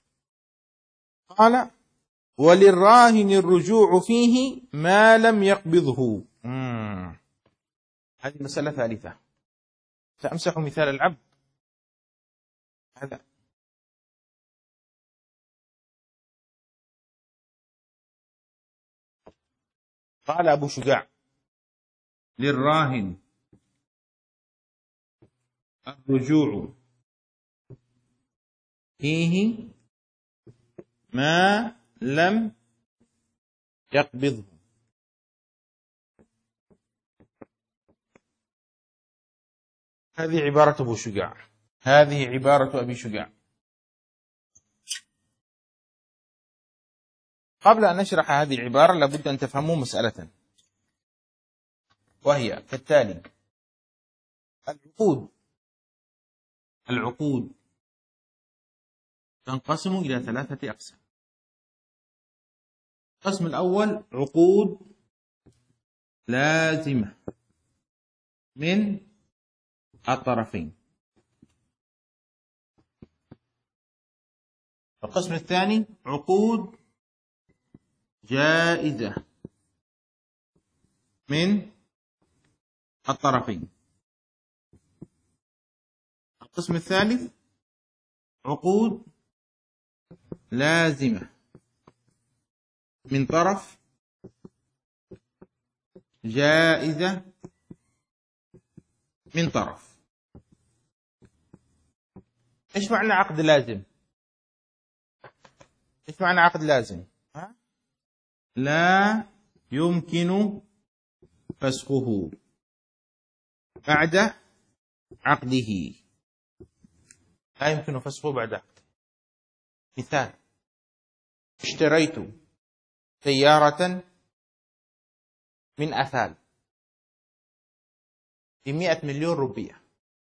قال: وللراهن الرجوع فيه ما لم يقبضه. هذه مسألة ثالثة. سأمسح مثال العبد هذا. قال أبو شجاع: للراهن الرجوع فيه ما لم يقبضه. هذه عبارة أبو شجاع. هذه عبارة أبي شجاع. قبل أن نشرح هذه العبارة لابد أن تفهموا مسألة، وهي كالتالي: العقود تنقسم إلى 3 أقسام. القسم الأول عقود لازمة من الطرفين. القسم الثاني عقود جائزة من الطرفين. القسم الثالث عقود لازمة من طرف، جائزة من طرف. إيش معنى عقد لازم؟ إيش معنى عقد لازم؟ لا يمكن فسخه بعد عقده. لا يمكن فسخه بعد عقده. مثال: اشتريت سيارة من أثال ب100 مليون روبية.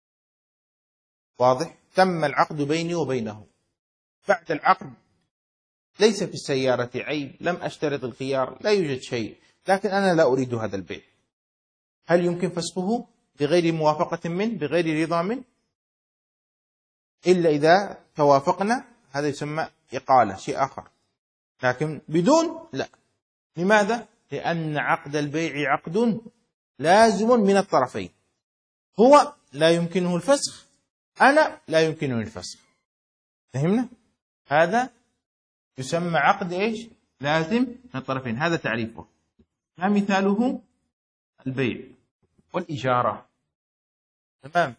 واضح؟ تم العقد بيني وبينه. بعد العقد ليس في السيارة عيب، لم أشترط الخيار، لا يوجد شيء، لكن أنا لا أريد هذا البيع. هل يمكن فسخه بغير موافقة منه، بغير رضا منه؟ إلا إذا توافقنا، هذا يسمى إقالة، شيء آخر. لكن بدون لا. لماذا؟ لأن عقد البيع عقد لازم من الطرفين. هو لا يمكنه الفسخ، أنا لا يمكنني الفسخ. فهمنا؟ هذا يسمى عقد إيش؟ لازم من الطرفين. هذا تعريفه. ما مثاله؟ البيع والإجارة. تمام.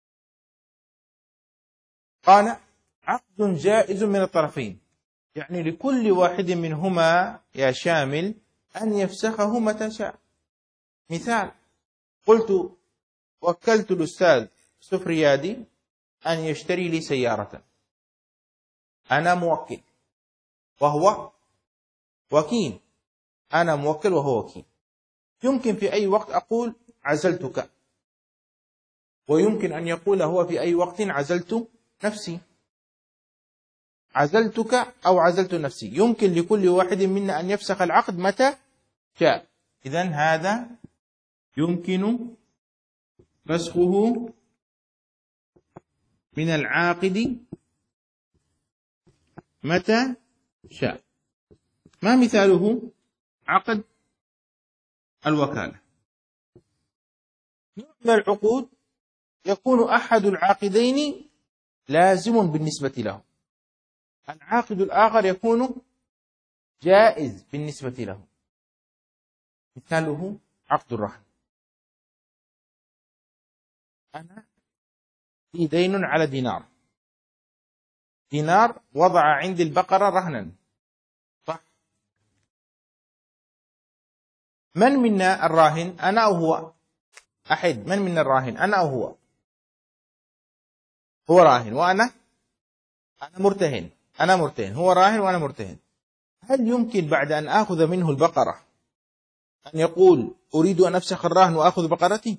قال عقد جائز من الطرفين، يعني لكل واحد منهما يا شامل أن يفسخه متى شاء. مثال: قلت وكلت الأستاذ سفريادي أن يشتري لي سيارة. أنا موكل وهو وكيل. أنا موكل وهو وكيل. يمكن في أي وقت أقول عزلتك، ويمكن أن يقول هو في أي وقت عزلت نفسي. عزلتك أو عزلت نفسي. يمكن لكل واحد منا أن يفسخ العقد متى شاء. إذن هذا يمكن فسخه من العاقد متى شاء. ما مثاله؟ عقد الوكالة. من العقود يكون أحد العاقدين لازم بالنسبة له، العاقد الآخر يكون جائز بالنسبة له. مثاله عقد الرهن. أنا في دين على دينار. دينار وضع عندي البقرة رهنا، صح؟ من منا الراهن؟ أنا أو هو؟ أحد. من منا الراهن؟ أنا أو هو؟ هو راهن وأنا مرتهن. أنا مرتهن، هو راهن وأنا مرتهن. هل يمكن بعد أن آخذ منه البقرة أن يقول أريد أن أفسخ الرهن وأخذ بقرتي؟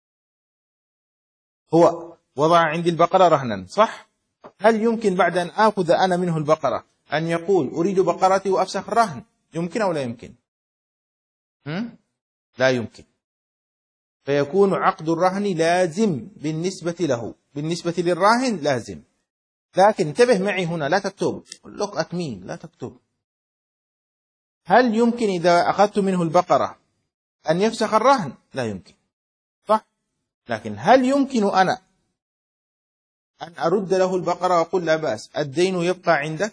هو وضع عندي البقرة رهنا، صح؟ هل يمكن بعد أن آخذ أنا منه البقرة أن يقول أريد بقرتي وأفسخ الرهن؟ يمكن أو لا يمكن؟ لا يمكن. فيكون عقد الرهن لازم بالنسبة له، بالنسبة للراهن لازم. لكن انتبه معي هنا، لا تكتب look at me، لا تكتب. هل يمكن إذا أخذت منه البقرة أن يفسخ الرهن؟ لا يمكن، صح؟ لكن هل يمكن أنا أن أرد له البقرة وأقول لا بأس، الدين يبقى عندك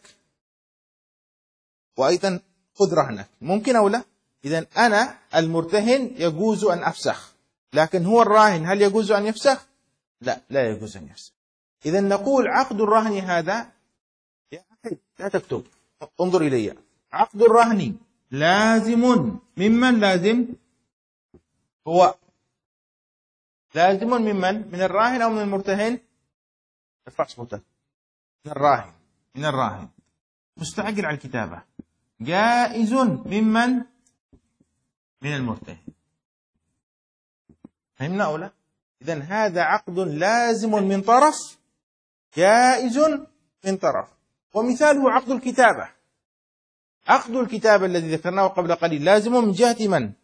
وأيضا خذ رهنك؟ ممكن أو لا؟ إذن أنا المرتهن يجوز أن أفسخ، لكن هو الراهن هل يجوز أن يفسخ؟ لا، لا يجوز أن يفسخ. إذن نقول عقد الرهن هذا، يا أخي لا تكتب، انظر إلي. عقد الرهن لازم ممن لازم؟ هو لازم ممن؟ من الراهن أو من المرتهن؟ ارفع صوتك. من الراهن. من الراهن. مستعجل على الكتابة. جائز ممن؟ من المرتهن. فهمنا أو لا؟ إذن هذا عقد لازم من طرف، جائز من طرف. ومثاله عقد الكتابة. عقد الكتاب الذي ذكرناه قبل قليل لازم من جهة من؟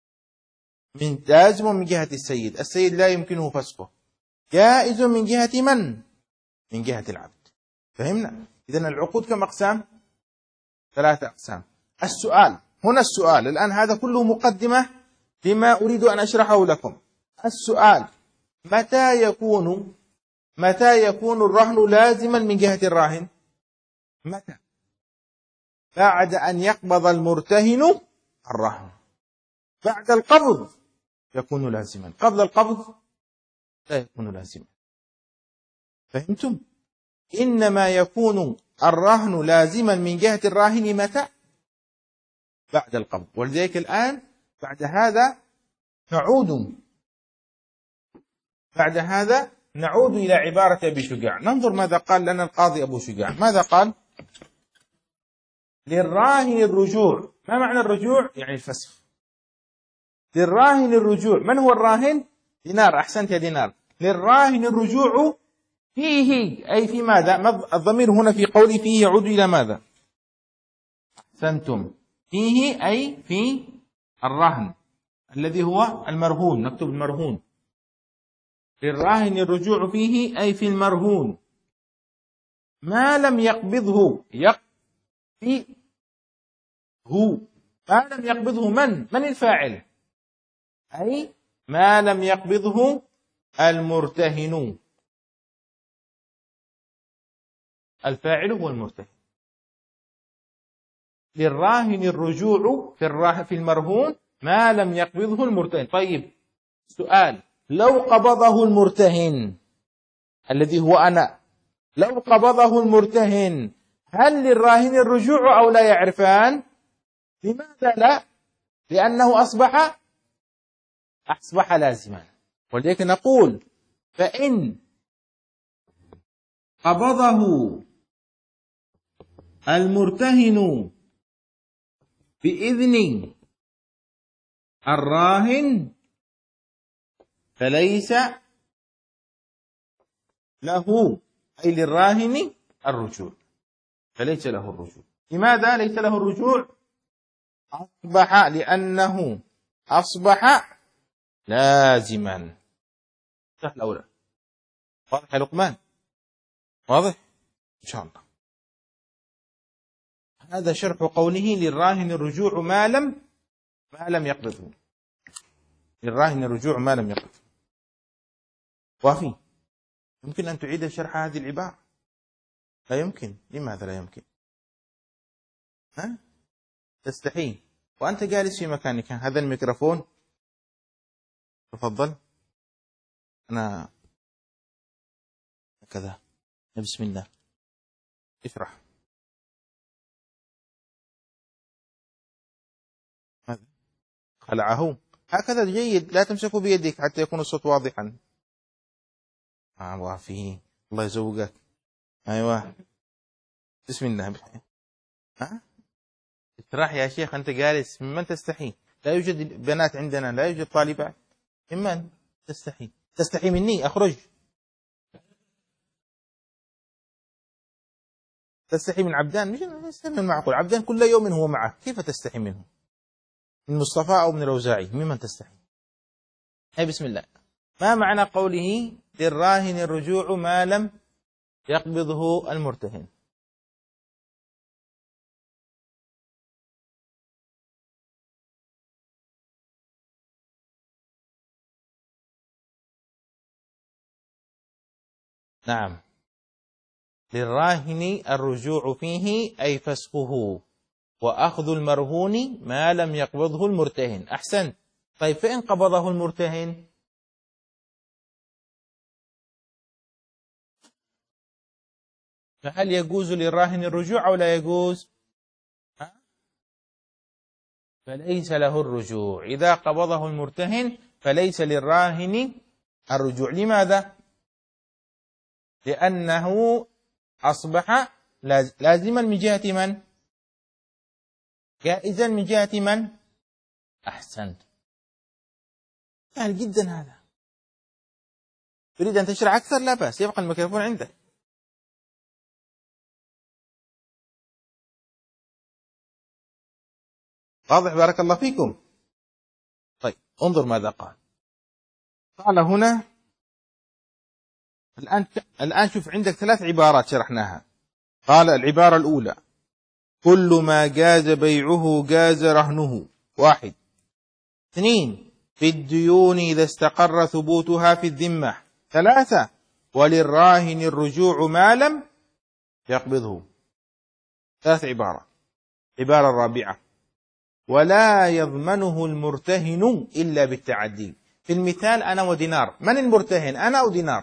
لازم من جهة السيد. السيد لا يمكنه فسخه. جائز من جهة من؟ من جهة العبد. فهمنا؟ إذن العقود كم أقسام؟ 3 أقسام. السؤال هنا، السؤال الآن هذا كله مقدمة لما أريد أن أشرحه لكم. السؤال: متى يكون الرهن لازما من جهة الراهن؟ متى؟ بعد أن يقبض المرتهن الرهن. بعد القبض يكون لازما، قبل القبض لا يكون لازما. فهمتم؟ إنما يكون الرهن لازما من جهة الراهن متى؟ بعد القبض. ولذلك الآن بعد هذا نعود إلى عبارة أبي شجاع. ننظر ماذا قال لنا القاضي أبو شجاع. ماذا قال؟ للراهن الرجوع. ما معنى الرجوع؟ يعني الفسخ. للراهن الرجوع. من هو الراهن؟ دينار. أحسنت يا دينار. للراهن الرجوع فيه، أي في ماذا؟ الضمير هنا في قولي فيه يعود إلى ماذا؟ أحسنتم. فيه أي في الرهن الذي هو المرهون. نكتب المرهون. للراهن الرجوع فيه أي في المرهون ما لم يقبضه. ما لم يقبضه من الفاعل؟ أي ما لم يقبضه المرتهن. الفاعل هو المرتهن. للراهن الرجوع في المرهون ما لم يقبضه المرتهن. طيب سؤال: لو قبضه المرتهن الذي هو أنا، لو قبضه المرتهن هل للراهن الرجوع أو لا يعرفان؟ لماذا لا؟ لأنه أصبح لازما. ولذلك نقول: فإن قبضه المرتهن بإذن الراهن فليس له، أي للراهن الرجوع، فليس له الرجوع. لماذا ليس له الرجوع؟ لأنه أصبح لازما. صح الأولى. واضح يا لقمان؟ واضح إن شاء الله. هذا شرح قوله للراهن الرجوع ما لم يقبضه. للراهن الرجوع ما لم يقبضه. وافي يمكن أن تعيد شرح هذه العبارة؟ لا يمكن. لماذا لا يمكن؟ تستحي وأنت جالس في مكانك. هذا الميكروفون. تفضل. أنا كذا. بسم الله. اشرح. ماذا؟ خلعه. هكذا جيد. لا تمسكه بيدك حتى يكون الصوت واضحا. وافي الله يزوقك. أيوة بسم الله. اشرح يا شيخ. أنت جالس. ممن تستحي؟ لا يوجد بنات عندنا، لا يوجد طالبات. ممن تستحي؟ تستحي مني؟ أخرج. تستحي من عبدان؟ مش من معقول. عبدان كل يوم هو معك، كيف تستحي منه؟ من مصطفى أو من الأوزاعي؟ ممن تستحي؟ هي بسم الله. ما معنى قوله للراهن الرجوع ما لم يقبضه المرتهن؟ نعم، للراهن الرجوع فيه أي فسخه، وأخذ المرهون ما لم يقبضه المرتهن. أحسن. طيب فإن قبضه المرتهن فهل يجوز للراهن الرجوع أو لا يجوز؟ فليس له الرجوع. إذا قبضه المرتهن فليس للراهن الرجوع. لماذا؟ لأنه أصبح لازما من جهة من؟ جائزا من جهة من؟ أحسنت. سهل جدا هذا. تريد أن تشرح أكثر؟ لا بأس، يبقى الميكروفون عندك. واضح بارك الله فيكم. طيب انظر ماذا قال. قال هنا الآن شوف عندك 3 عبارات شرحناها. قال العبارة الأولى: كل ما جاز بيعه جاز رهنه. 1. 2. في الديون إذا استقر ثبوتها في الذمة. 3. وللراهن الرجوع ما لم يقبضه. 3 عبارات. عبارة الرابعة: ولا يضمنه المرتهن إلا بالتعدي. في المثال أنا ودينار، من المرتهن؟ أنا أو دينار؟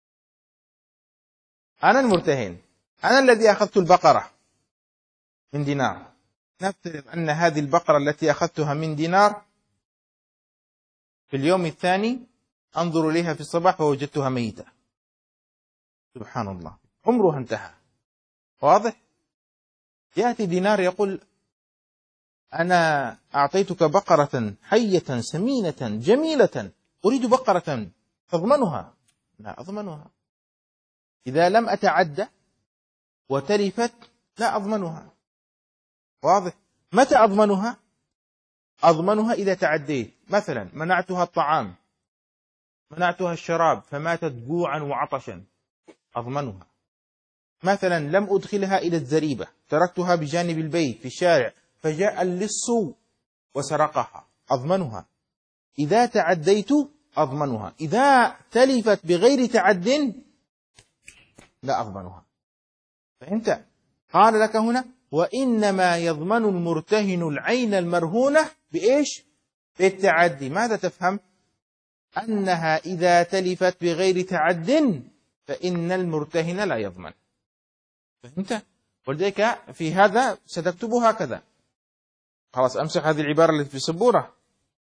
أنا المرتهن، أنا الذي أخذت البقرة من دينار. نفترض أن هذه البقرة التي أخذتها من دينار في اليوم الثاني أنظر إليها في الصباح فوجدتها ميتة. سبحان الله، عمرها انتهى. واضح؟ يأتي دينار يقول: أنا أعطيتك بقرة حية سمينة جميلة، أريد بقرة تضمنها. لا أضمنها، إذا لم أتعدى وتلفت لا أضمنها. واضح؟ متى أضمنها؟ أضمنها إذا تعديت. مثلا منعتها الطعام، منعتها الشراب فماتت جوعا وعطشا، أضمنها. مثلا لم أدخلها إلى الزريبة، تركتها بجانب البيت في الشارع فجاء اللص وسرقها، أضمنها. إذا تعديت أضمنها، إذا تلفت بغير تعد لا أضمنها. فهمت؟ قال لك هنا: وإنما يضمن المرتهن العين المرهونة بإيش؟ بالتعدي. ماذا تفهم؟ أنها إذا تلفت بغير تعد فإن المرتهن لا يضمن. فهمت؟ ولذلك في هذا ستكتبه هكذا. خلاص أمسح هذه العبارة التي في السبورة.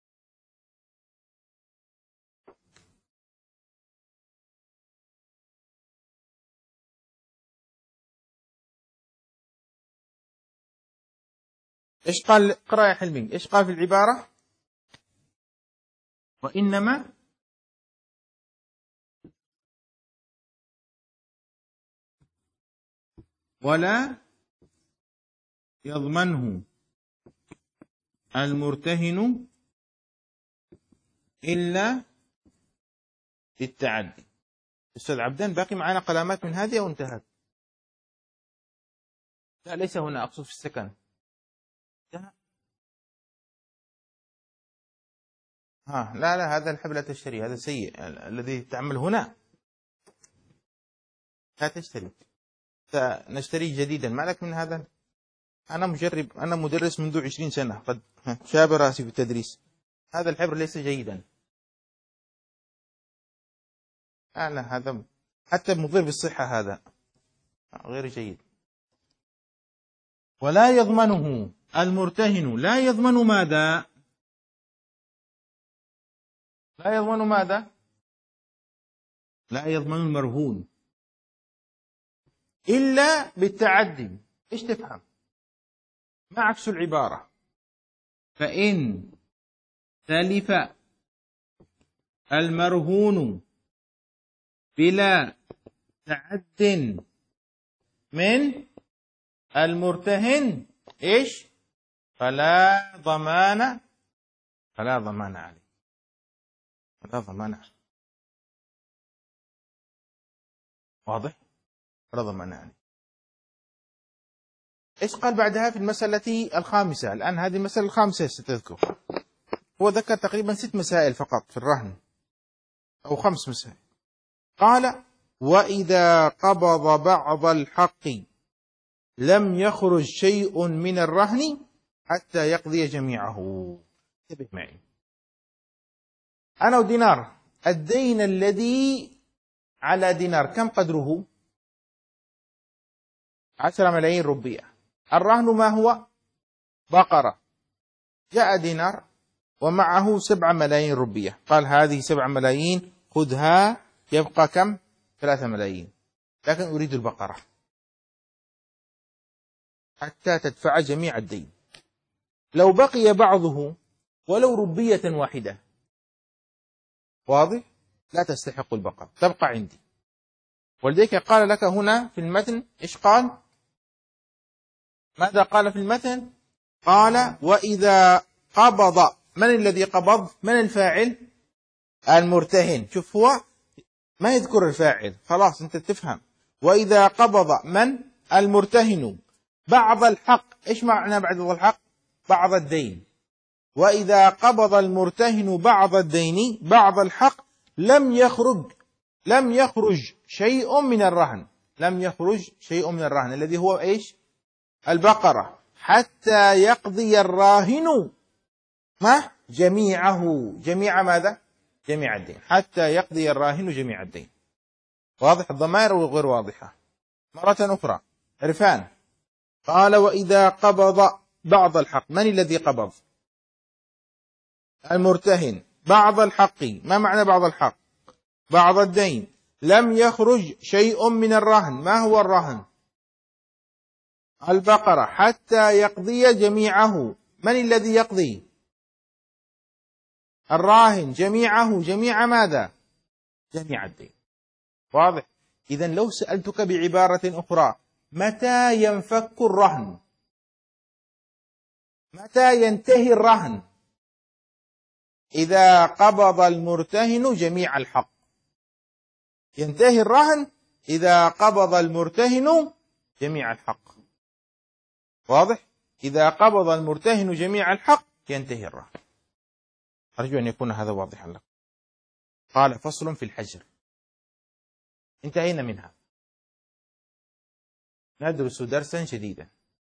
إيش قال؟ اقرأ يا حلمي، إيش قال في العبارة؟ وإنما ولا يضمنه المرتهن إلا بالتعدي. أستاذ عبدان باقي معنا قلامات من هذه أو انتهت؟ لا ليس هنا، أقصد في السكن. لا هذا الحب لا تشتري، هذا سيء. الذي تعمل هنا لا تشتري، نشتري جديدا. ما لك من هذا؟ أنا مجرب، أنا مدرس منذ 20 سنة، قد شاب راسي في التدريس. هذا الحبر ليس جيدا. لا هذا حتى مضر بالصحة، هذا غير جيد. ولا يضمنه المرتهن، لا يضمن ماذا؟ لا يضمن ماذا؟ لا يضمن المرهون إلا بالتعدي. إيش تفهم؟ ما عكس العبارة؟ فإن تلف المرهون بلا تعد من المرتهن إيش؟ فلا ضمان عليه. لا ضمان عليه. واضح؟ لا ضمان عليه. إيش قال بعدها في المسألة الخامسة؟ الآن هذه المسألة الخامسة ستذكر. هو ذكر تقريبا 6 مسائل فقط في الرهن أو 5 مسائل. قال: وإذا قبض بعض الحق لم يخرج شيء من الرهن حتى يقضي جميعه. انتبه معي، أنا ودينار، الدين الذي على دينار كم قدره؟ 10 ملايين روبية. الرهن ما هو؟ بقرة. جاء دينار ومعه 7 ملايين روبية، قال: هذه 7 ملايين خذها، يبقى كم؟ 3 ملايين، لكن أريد البقرة حتى تدفع جميع الدين. لو بقي بعضه ولو روبية واحدة، واضح؟ لا تستحق البقرة، تبقى عندي. ولذلك قال لك هنا في المتن إيش قال؟ ماذا قال في المتن؟ قال وإذا قبض، من الذي قبض؟ من الفاعل؟ المرتهن. شوف هو ما يذكر الفاعل، خلاص أنت تفهم. وإذا قبض من؟ المرتهن بعض الحق. إيش معنى بعض الحق؟ بعض الدين. وإذا قبض المرتهن بعض الدين بعض الحق لم يخرج شيء من الرهن. لم يخرج شيء من الرهن الذي هو إيش؟ البقرة، حتى يقضي الراهن ما؟ جميعه. جميع ماذا؟ جميع الدين. حتى يقضي الراهن جميع الدين. واضح الضمائر وغير واضحة؟ مرة أخرى عرفان. قال وإذا قبض بعض الحق، من الذي قبض؟ المرتهن بعض الحق. ما معنى بعض الحق؟ بعض الدين. لم يخرج شيء من الرهن. ما هو الرهن؟ البقرة. حتى يقضي جميعه. من الذي يقضي؟ الراهن. جميعه. جميع ماذا؟ جميع الدين. واضح؟ إذن لو سألتك بعبارة أخرى متى ينفك الرهن؟ متى ينتهي الرهن؟ إذا قبض المرتهن جميع الحق. ينتهي الرهن إذا قبض المرتهن جميع الحق. واضح؟ إذا قبض المرتهن جميع الحق ينتهي الرهن. أرجو أن يكون هذا واضحا لك. قال فصل في الحجر. انتهينا منها. ندرس درسا شديدا.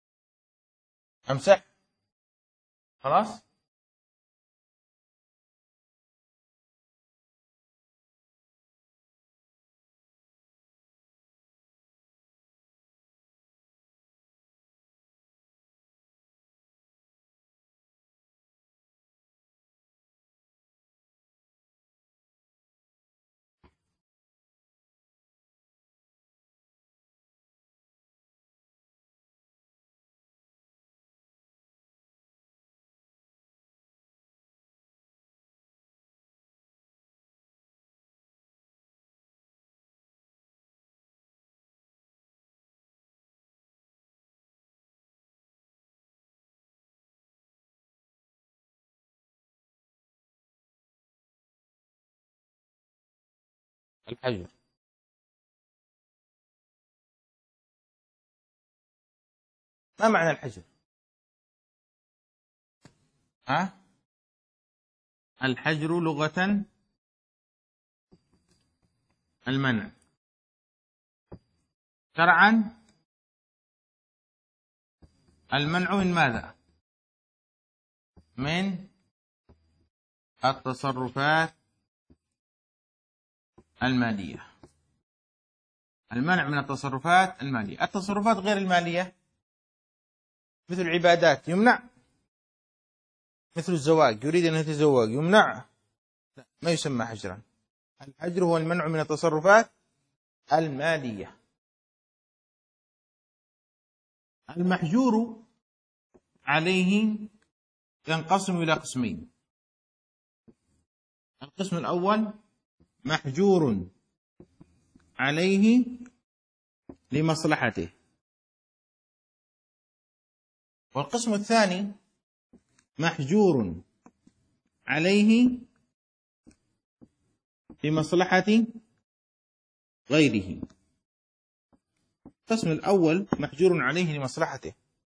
أمسح. خلاص. الحجر. ما معنى الحجر؟ الحجر لغة المنع، شرعا المنع من ماذا؟ من التصرفات المالية. المنع من التصرفات المالية. التصرفات غير المالية مثل العبادات يمنع، مثل الزواج يريد أن يتزوج يمنع، لا ما يسمى حجرا. الحجر هو المنع من التصرفات المالية. المحجور عليه ينقسم إلى قسمين. القسم الأول محجور عليه لمصلحته، والقسم الثاني محجور عليه لمصلحة غيره. القسم الأول محجور عليه لمصلحته،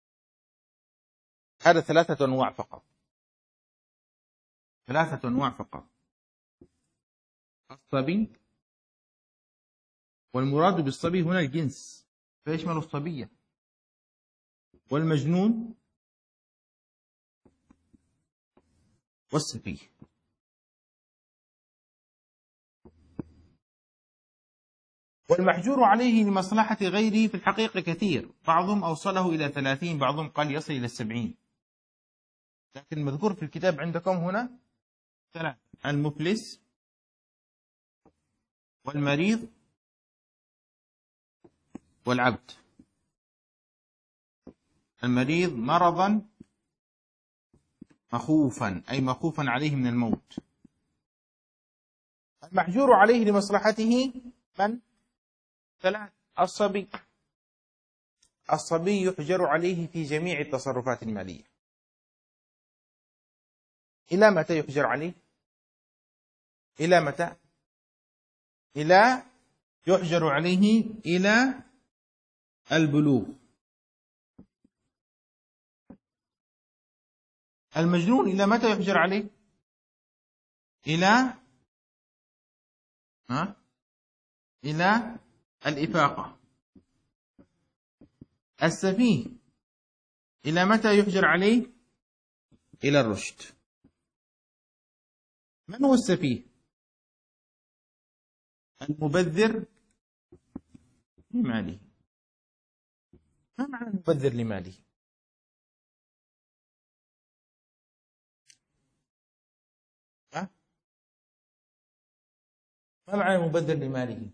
هذا 3 أنواع فقط. 3 أنواع فقط. الصبي، والمراد بالصبي هنا الجنس فيشمل الصبية، والمجنون، والسفيه. والمحجور عليه لمصلحة غيره في الحقيقة كثير، بعضهم أوصله إلى 30، بعضهم قال يصل إلى 70، لكن المذكور في الكتاب عندكم هنا 3: المفلس، والمريض، والعبد. المريض مرضا مخوفا، أي مخوفا عليه من الموت. المحجور عليه لمصلحته من؟ 3: الصبي. الصبي يحجر عليه في جميع التصرفات المالية. إلى متى يحجر عليه؟ إلى متى؟ إلى يحجر عليه إلى البلوغ. المجنون إلى متى يحجر عليه؟ إلى إلى الإفاقة. السفيه إلى متى يحجر عليه؟ إلى الرشد. من هو السفيه؟ المبذر لماله. ما معنى المبذر لماله؟ ما معنى المبذر لماله؟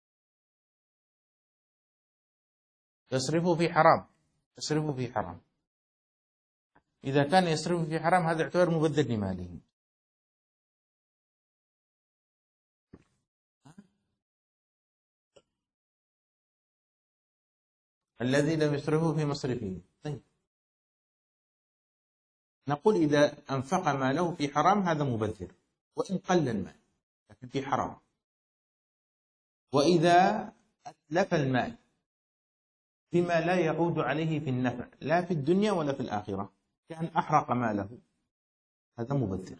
يصرفه في حرام. يصرفه في حرام. إذا كان يصرفه في حرام هذا يعتبر مبذر لماله. الذي لم يصرفه في مصرفه. طيب نقول إذا أنفق ماله في حرام هذا مبذر وإن قل المال لكن في حرام. وإذا أتلف المال فيما لا يعود عليه في النفع لا في الدنيا ولا في الآخرة كأن أحرق ماله هذا مبذر.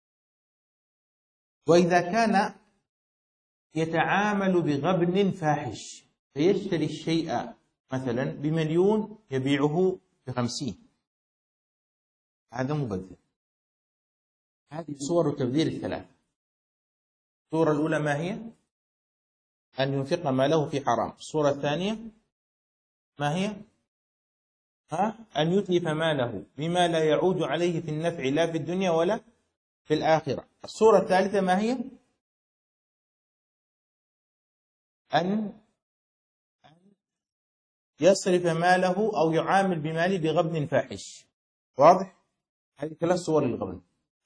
وإذا كان يتعامل بغبن فاحش فيشتري الشيء مثلا ب1,000,000 يبيعه ب50 هذا مبذر. هذه صور التبذير الثلاث. الصورة الأولى ما هي؟ أن ينفق ماله في حرام. الصورة الثانية ما هي؟ أن يتلف ماله بما لا يعود عليه في النفع لا في الدنيا ولا في الآخرة. الصورة الثالثة ما هي؟ أن يصرف ماله أو يعامل بماله بغبن فاحش. واضح؟ هذه ثلاث صور للغبن.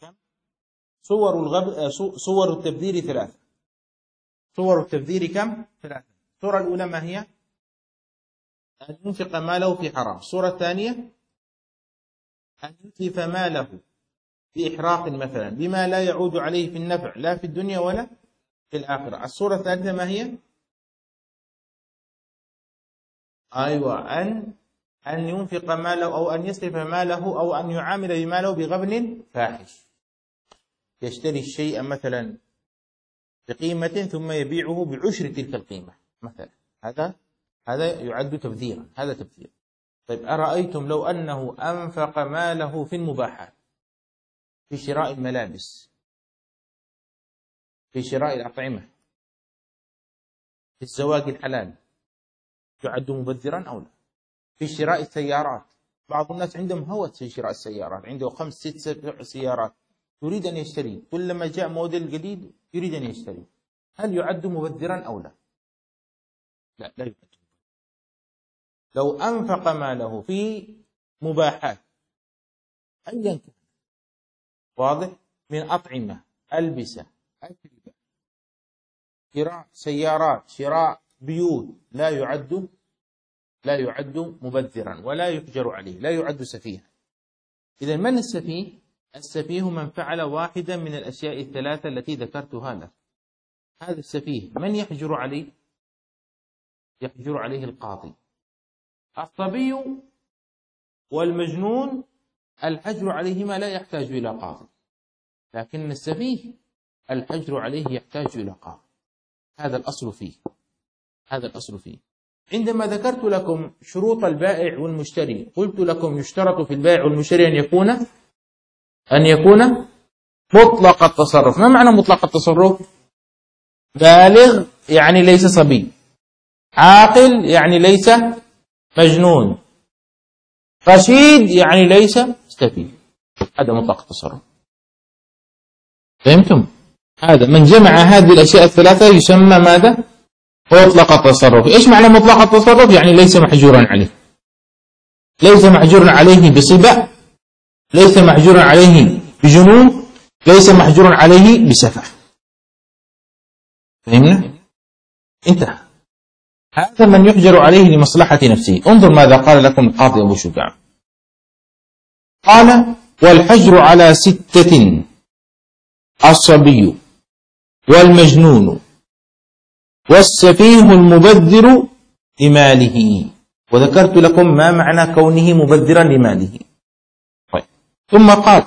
صور التبذير ثلاثة. صور التبذير كم؟ ثلاثة. الصورة الأولى ما هي؟ أن ينفق ماله في حرام. الصورة الثانية أن يتلف ماله بإحراق مثلا بما لا يعود عليه في النفع لا في الدنيا ولا في الآخرة. الصورة الثالثة ما هي؟ أيوة أن ينفق ماله أو أن يصرف ماله أو أن يعامل بماله بغبن فاحش يشتري الشيء مثلا بقيمة ثم يبيعه بعشر تلك القيمة مثلا. هذا يعد تبذيرا. هذا تبذير. طيب أرأيتم لو أنه أنفق ماله في المباحات في شراء الملابس في شراء الأطعمة في الزواج الحلال يعد مبذرا أو لا؟ في شراء السيارات. بعض الناس عندهم هوس في شراء السيارات عنده 5 6 سيارات يريد أن يشتري كلما جاء موديل جديد يريد أن يشتري. هل يعد مبذرا أو لا؟ لا يعد. لو أنفق ماله في مباحات أيا كان واضح من أطعمة ألبسة أكل شراء سيارات شراء بيوت لا يعد مبذرا ولا يحجر عليه لا يعد سفيها. إذا من السفيه؟ السفيه من فعل واحدا من الأشياء الثلاثة التي ذكرتها لك. هذا السفيه من يحجر عليه؟ يحجر عليه القاضي. الصبي والمجنون الحجر عليهما لا يحتاج إلى قاضي لكن السفيه الحجر عليه يحتاج إلى قاضي. هذا الأصل فيه. عندما ذكرت لكم شروط البائع والمشتري قلت لكم يشترط في البائع والمشتري أن يكون مطلق التصرف. ما معنى مطلق التصرف؟ بالغ يعني ليس صبي، عاقل يعني ليس مجنون، رشيد يعني ليس سفيه. هذا مطلق التصرف. فهمتم؟ هذا من جمع هذه الأشياء الثلاثة يسمى ماذا؟ مطلق التصرف. إيش معنى مطلق التصرف؟ يعني ليس محجورا عليه. ليس محجورا عليه بصبا، ليس محجورا عليه بجنون، ليس محجورا عليه بسفه. فهمنا؟ انتهى. هذا من يحجر عليه لمصلحة نفسه. انظر ماذا قال لكم القاضي أبو شجاع. قال والحجر على 6: الصبي والمجنون والسفيه المبذر لماله. وذكرت لكم ما معنى كونه مبذرا لماله. طيب. ثم قال: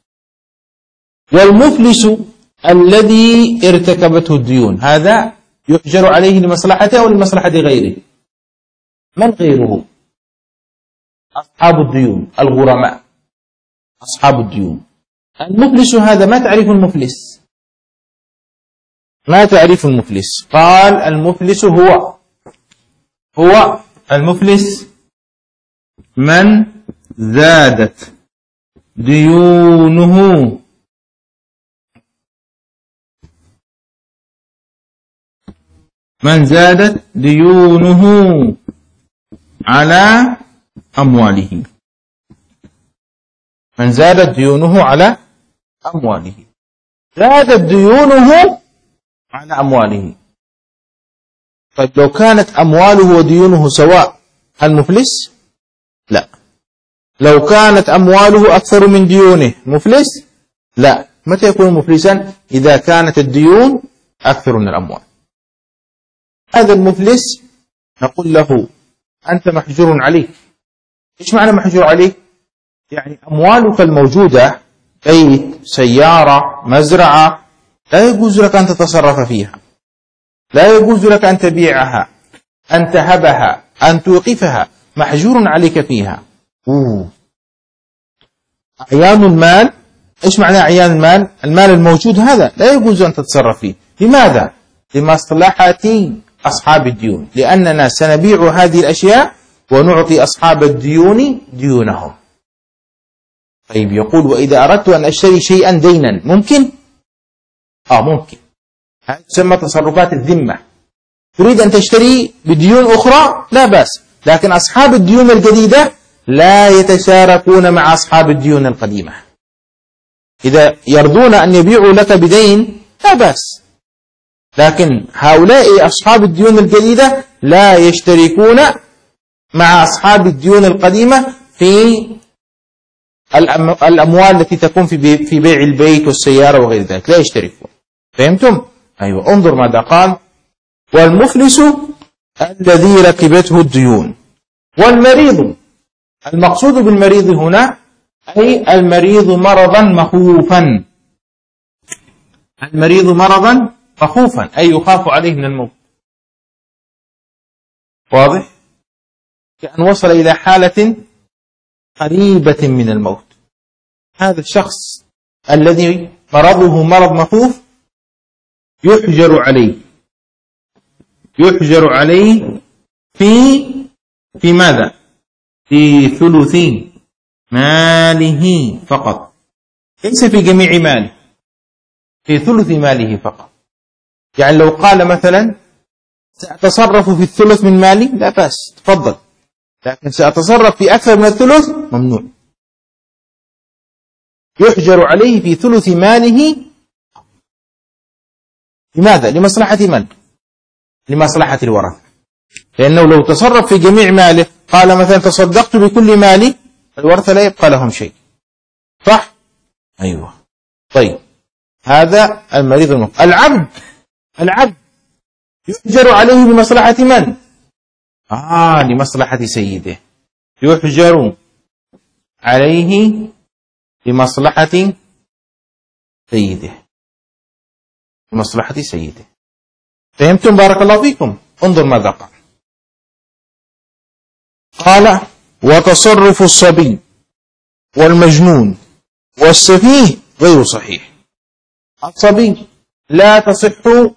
والمفلس الذي ارتكبته الديون، هذا يحجر عليه لمصلحته أو لمصلحة غيره؟ من غيره؟ أصحاب الديون، الغرماء، أصحاب الديون. المفلس هذا، ما تعريف المفلس؟ ما تعريف المفلس؟ قال: المفلس هو المفلس من زادت ديونه على أمواله. من زادت ديونه على أمواله. زادت ديونه على أمواله. طيب، لو كانت أمواله وديونه سواء، هل مفلس؟ لا. لو كانت أمواله أكثر من ديونه، مفلس؟ لا. متى يكون مفلسا؟ إذا كانت الديون أكثر من الأموال. هذا المفلس نقول له: أنت محجور عليك. إيش معنى محجور عليك؟ يعني أموالك الموجودة، بيت، سيارة، مزرعة، لا يجوز لك أن تتصرف فيها، لا يجوز لك أن تبيعها، أن تهبها، أن توقفها، محجور عليك فيها. أعيان المال، إيش معنى أعيان المال؟ المال الموجود هذا لا يجوز أن تتصرف فيه. لماذا؟ لمصلحة أصحاب الديون، لأننا سنبيع هذه الأشياء ونعطي أصحاب الديون ديونهم. طيب، يقول: وإذا أردت أن أشتري شيئا دينا، ممكن؟ ممكن. هذا تسمى تصرفات الذمة. تريد أن تشتري بديون أخرى، لا بأس، لكن أصحاب الديون الجديدة لا يتشاركون مع أصحاب الديون القديمة. إذا يرضون أن يبيعوا لك بدين، لا بأس، لكن هؤلاء أصحاب الديون الجديدة لا يشتركون مع أصحاب الديون القديمة في الأموال التي تكون في بيع البيت والسيارة وغير ذلك، لا يشتركون. فهمتم؟ أيوة. انظر ماذا قال: والمفلس الذي ركبته الديون. والمريض، المقصود بالمريض هنا أي المريض مرضا مخوفا. المريض مرضا مخوفا، أي يخاف عليه من الموت. واضح؟ كأن وصل إلى حالة قريبة من الموت. هذا الشخص الذي مرضه مرض مخوف يحجر عليه في ماذا؟ في ثلث ماله فقط، ليس في جميع ماله، في ثلث ماله فقط. يعني لو قال مثلا: سأتصرف في الثلث من مالي، لا بأس، تفضل، لكن سأتصرف في أكثر من الثلث، ممنوع. يحجر عليه في ثلث ماله. لماذا؟ لمصلحة من؟ لمصلحة الورثة. لأنه لو تصرف في جميع ماله، قال مثلا: تصدقت بكل مالي، الورثة لا يبقى لهم شيء، صح؟ أيوة. طيب، هذا المريض المخوف. العبد يحجر عليه لمصلحة من؟ لمصلحة سيده. يحجر عليه لمصلحة سيده. فهمتم؟ بارك الله فيكم. انظر ماذا قال: وتصرف الصبي والمجنون والسفيه غير صحيح. الصبي لا تصح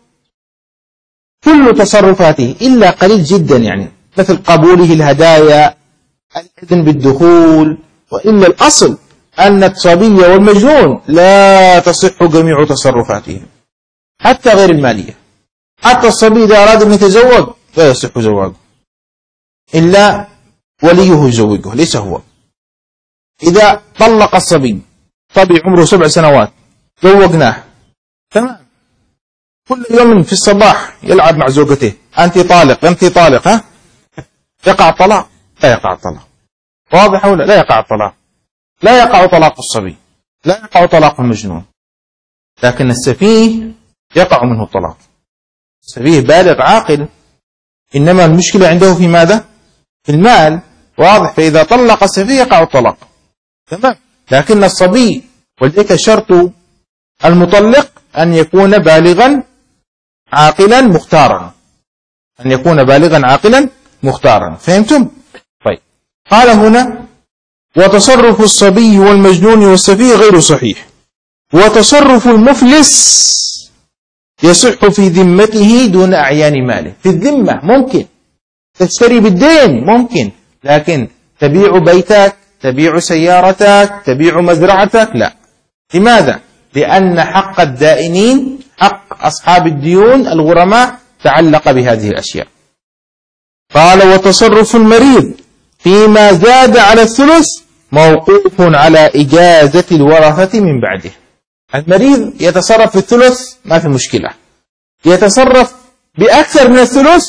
كل تصرفاته إلا قليل جدا، يعني مثل قبوله الهدايا، الإذن بالدخول، وإلا الأصل أن الصبي والمجنون لا تصح جميع تصرفاتهم، حتى غير المالية. حتى الصبي إذا أراد أن يتزوج لا يصح زواجه إلا وليه يزوجه، ليس هو. إذا طلق الصبي، صبي عمره 7 سنوات، زوجناه، تمام، كل يوم في الصباح يلعب مع زوجته: أنت طالق، ها؟ يقع الطلاق؟ لا يقع الطلاق. واضح ولا لا يقع الطلاق؟ لا يقع طلاق الصبي، لا يقع طلاق المجنون، لكن السفيه يقع منه الطلاق. السفيه بالغ عاقل، إنما المشكلة عنده في ماذا؟ في المال، واضح؟ فإذا طلق السفيه يقع الطلاق، تمام. لكن الصبي، ولذلك شرط المطلق أن يكون بالغا عاقلا مختارا، أن يكون بالغا عاقلا مختارا. فهمتم؟ طيب، قال هنا: وتصرف الصبي والمجنون والسفيه غير صحيح، وتصرف المفلس يصح في ذمته دون أعيان ماله. في الذمة ممكن تشتري بالدين، ممكن، لكن تبيع بيتك، تبيع سيارتك، تبيع مزرعتك، لا. لماذا؟ لأن حق الدائنين، حق أصحاب الديون الغرماء، تعلق بهذه الأشياء. قال: وتصرف المريض فيما زاد على الثلث موقوف على إجازة الورثة من بعده. المريض يتصرف في الثلث ما في مشكلة، يتصرف بأكثر من الثلث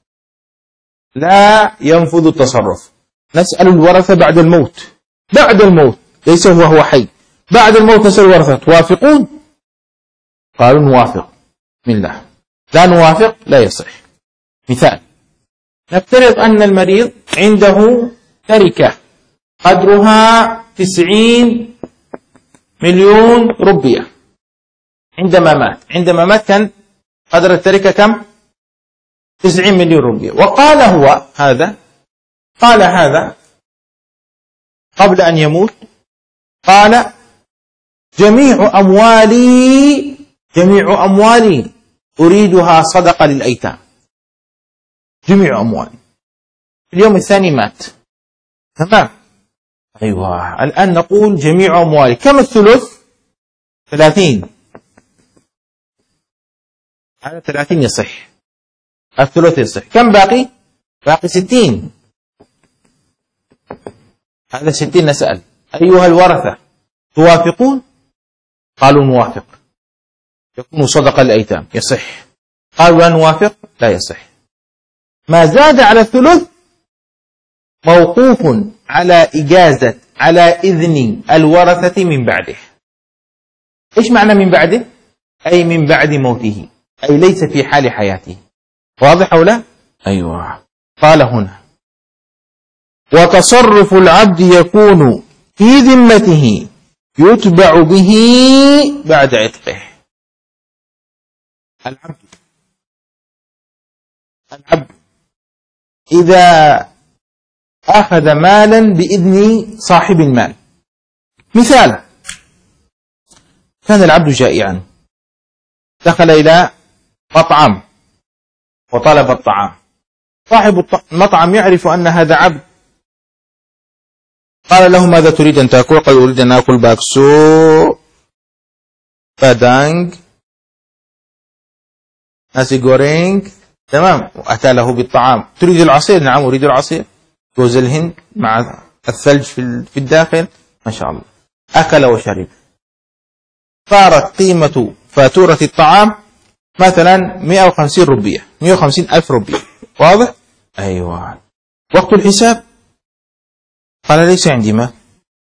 لا ينفذ التصرف. نسأل الورثة بعد الموت، بعد الموت، ليس وهو حي، بعد الموت نسأل الورثة: توافقون؟ قالوا: نوافق. من الله. لا نوافق لا يصح. مثال: نفترض أن المريض عنده تركة قدرها 90 مليون روبية عندما مات كان قدر التركة كم؟ 90 مليون روبية. وقال هذا قبل أن يموت، قال: جميع أموالي أريدها صدقة للأيتام، جميع أموالي. اليوم الثاني مات، تمام. أيوة، الآن نقول جميع أموالي. كم الثلث؟ 30. هذا 30 يصح، الثلث يصح. كم باقي؟ باقي 60. هذا 60. نسأل: أيها الورثة توافقون؟ قالوا: نوافق. يكون صدقة للأيتام، يصح. قالوا: لا نوافق، لا يصح. ما زاد على الثلث موقوف على إجازة، على إذن الورثة من بعده. إيش معنى من بعده؟ أي من بعد موته، أي ليس في حال حياته. واضح أو لا؟ أيوة. قال هنا: وتصرف العبد يكون في ذمته يتبع به بعد عتقه. العبد إذا أخذ مالا بإذن صاحب المال. مثال: كان العبد جائعا، دخل إلى مطعم وطلب الطعام. صاحب المطعم يعرف أن هذا عبد، قال له: ماذا تريد أن تأكل؟ قال: أريد أن أكل باكسو، بادانج، ناسي غورينج، تمام. وأتى له بالطعام. تريد العصير؟ نعم أريد العصير. جوز الهند مع الثلج في الداخل، ما شاء الله. أكل وشرب. صارت قيمة فاتورة الطعام مثلا 150 روبية، 150 ألف روبية. واضح؟ أيوة. وقت الحساب قال: ليس عندي مال.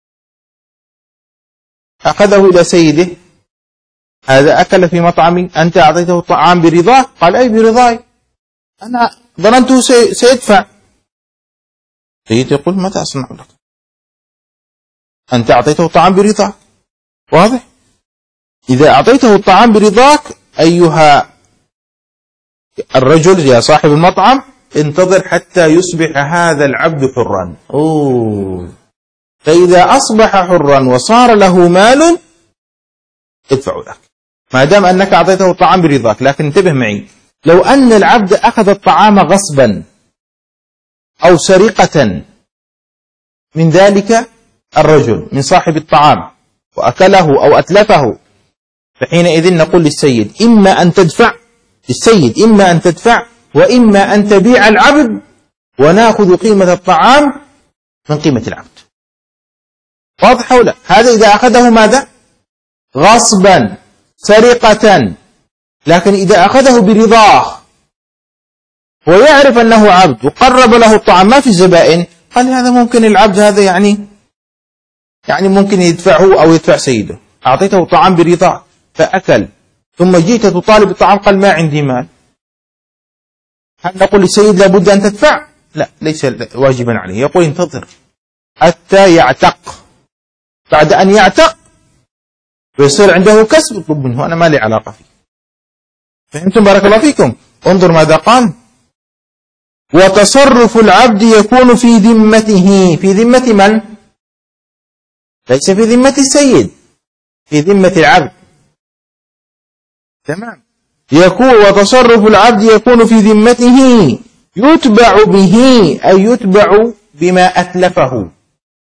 أخذه إلى سيده: هذا أكل في مطعمي، أنت أعطيته الطعام برضاك؟ قال: أي برضاي، أنا ظننته سيدفع. سيد يقول: ماذا أصنع لك؟ أنت أعطيته الطعام برضاك. واضح؟ إذا أعطيته الطعام برضاك أيها الرجل يا صاحب المطعم، انتظر حتى يصبح هذا العبد حرا. فإذا أصبح حرا وصار له مال ادفع لك، ما دام أنك أعطيته الطعام برضاك. لكن انتبه معي، لو أن العبد أخذ الطعام غصبا أو سرقة من ذلك الرجل، من صاحب الطعام، وأكله أو أتلفه، فحينئذ نقول للسيد: إما أن تدفع، للسيد إما أن تدفع وإما أن تبيع العبد ونأخذ قيمة الطعام من قيمة العبد. واضح ولا؟ هذا إذا أخذه ماذا؟ غصبا، سرقة. لكن إذا أخذه برضاه ويعرف أنه عبد وقرب له الطعام، ما في زبائن، قال: هذا ممكن العبد هذا يعني يعني ممكن يدفعه أو يدفع سيده. أعطيته طعام برضا فأكل، ثم جئت تطالب الطعام قال ما عندي مال، هل نقول للسيد لابد أن تدفع؟ لا، ليس واجبا عليه، يقول انتظر حتى يعتق، بعد أن يعتق ويصير عنده كسب اطلب منه، أنا ما لي علاقة فيه. فهمتم بارك الله فيكم؟ انظر ماذا قال: وتصرف العبد يكون في ذمته. في ذمة من؟ ليس في ذمة السيد، في ذمة العبد. تمام. يكون وتصرف العبد يكون في ذمته يتبع به، أي يتبع بما أتلفه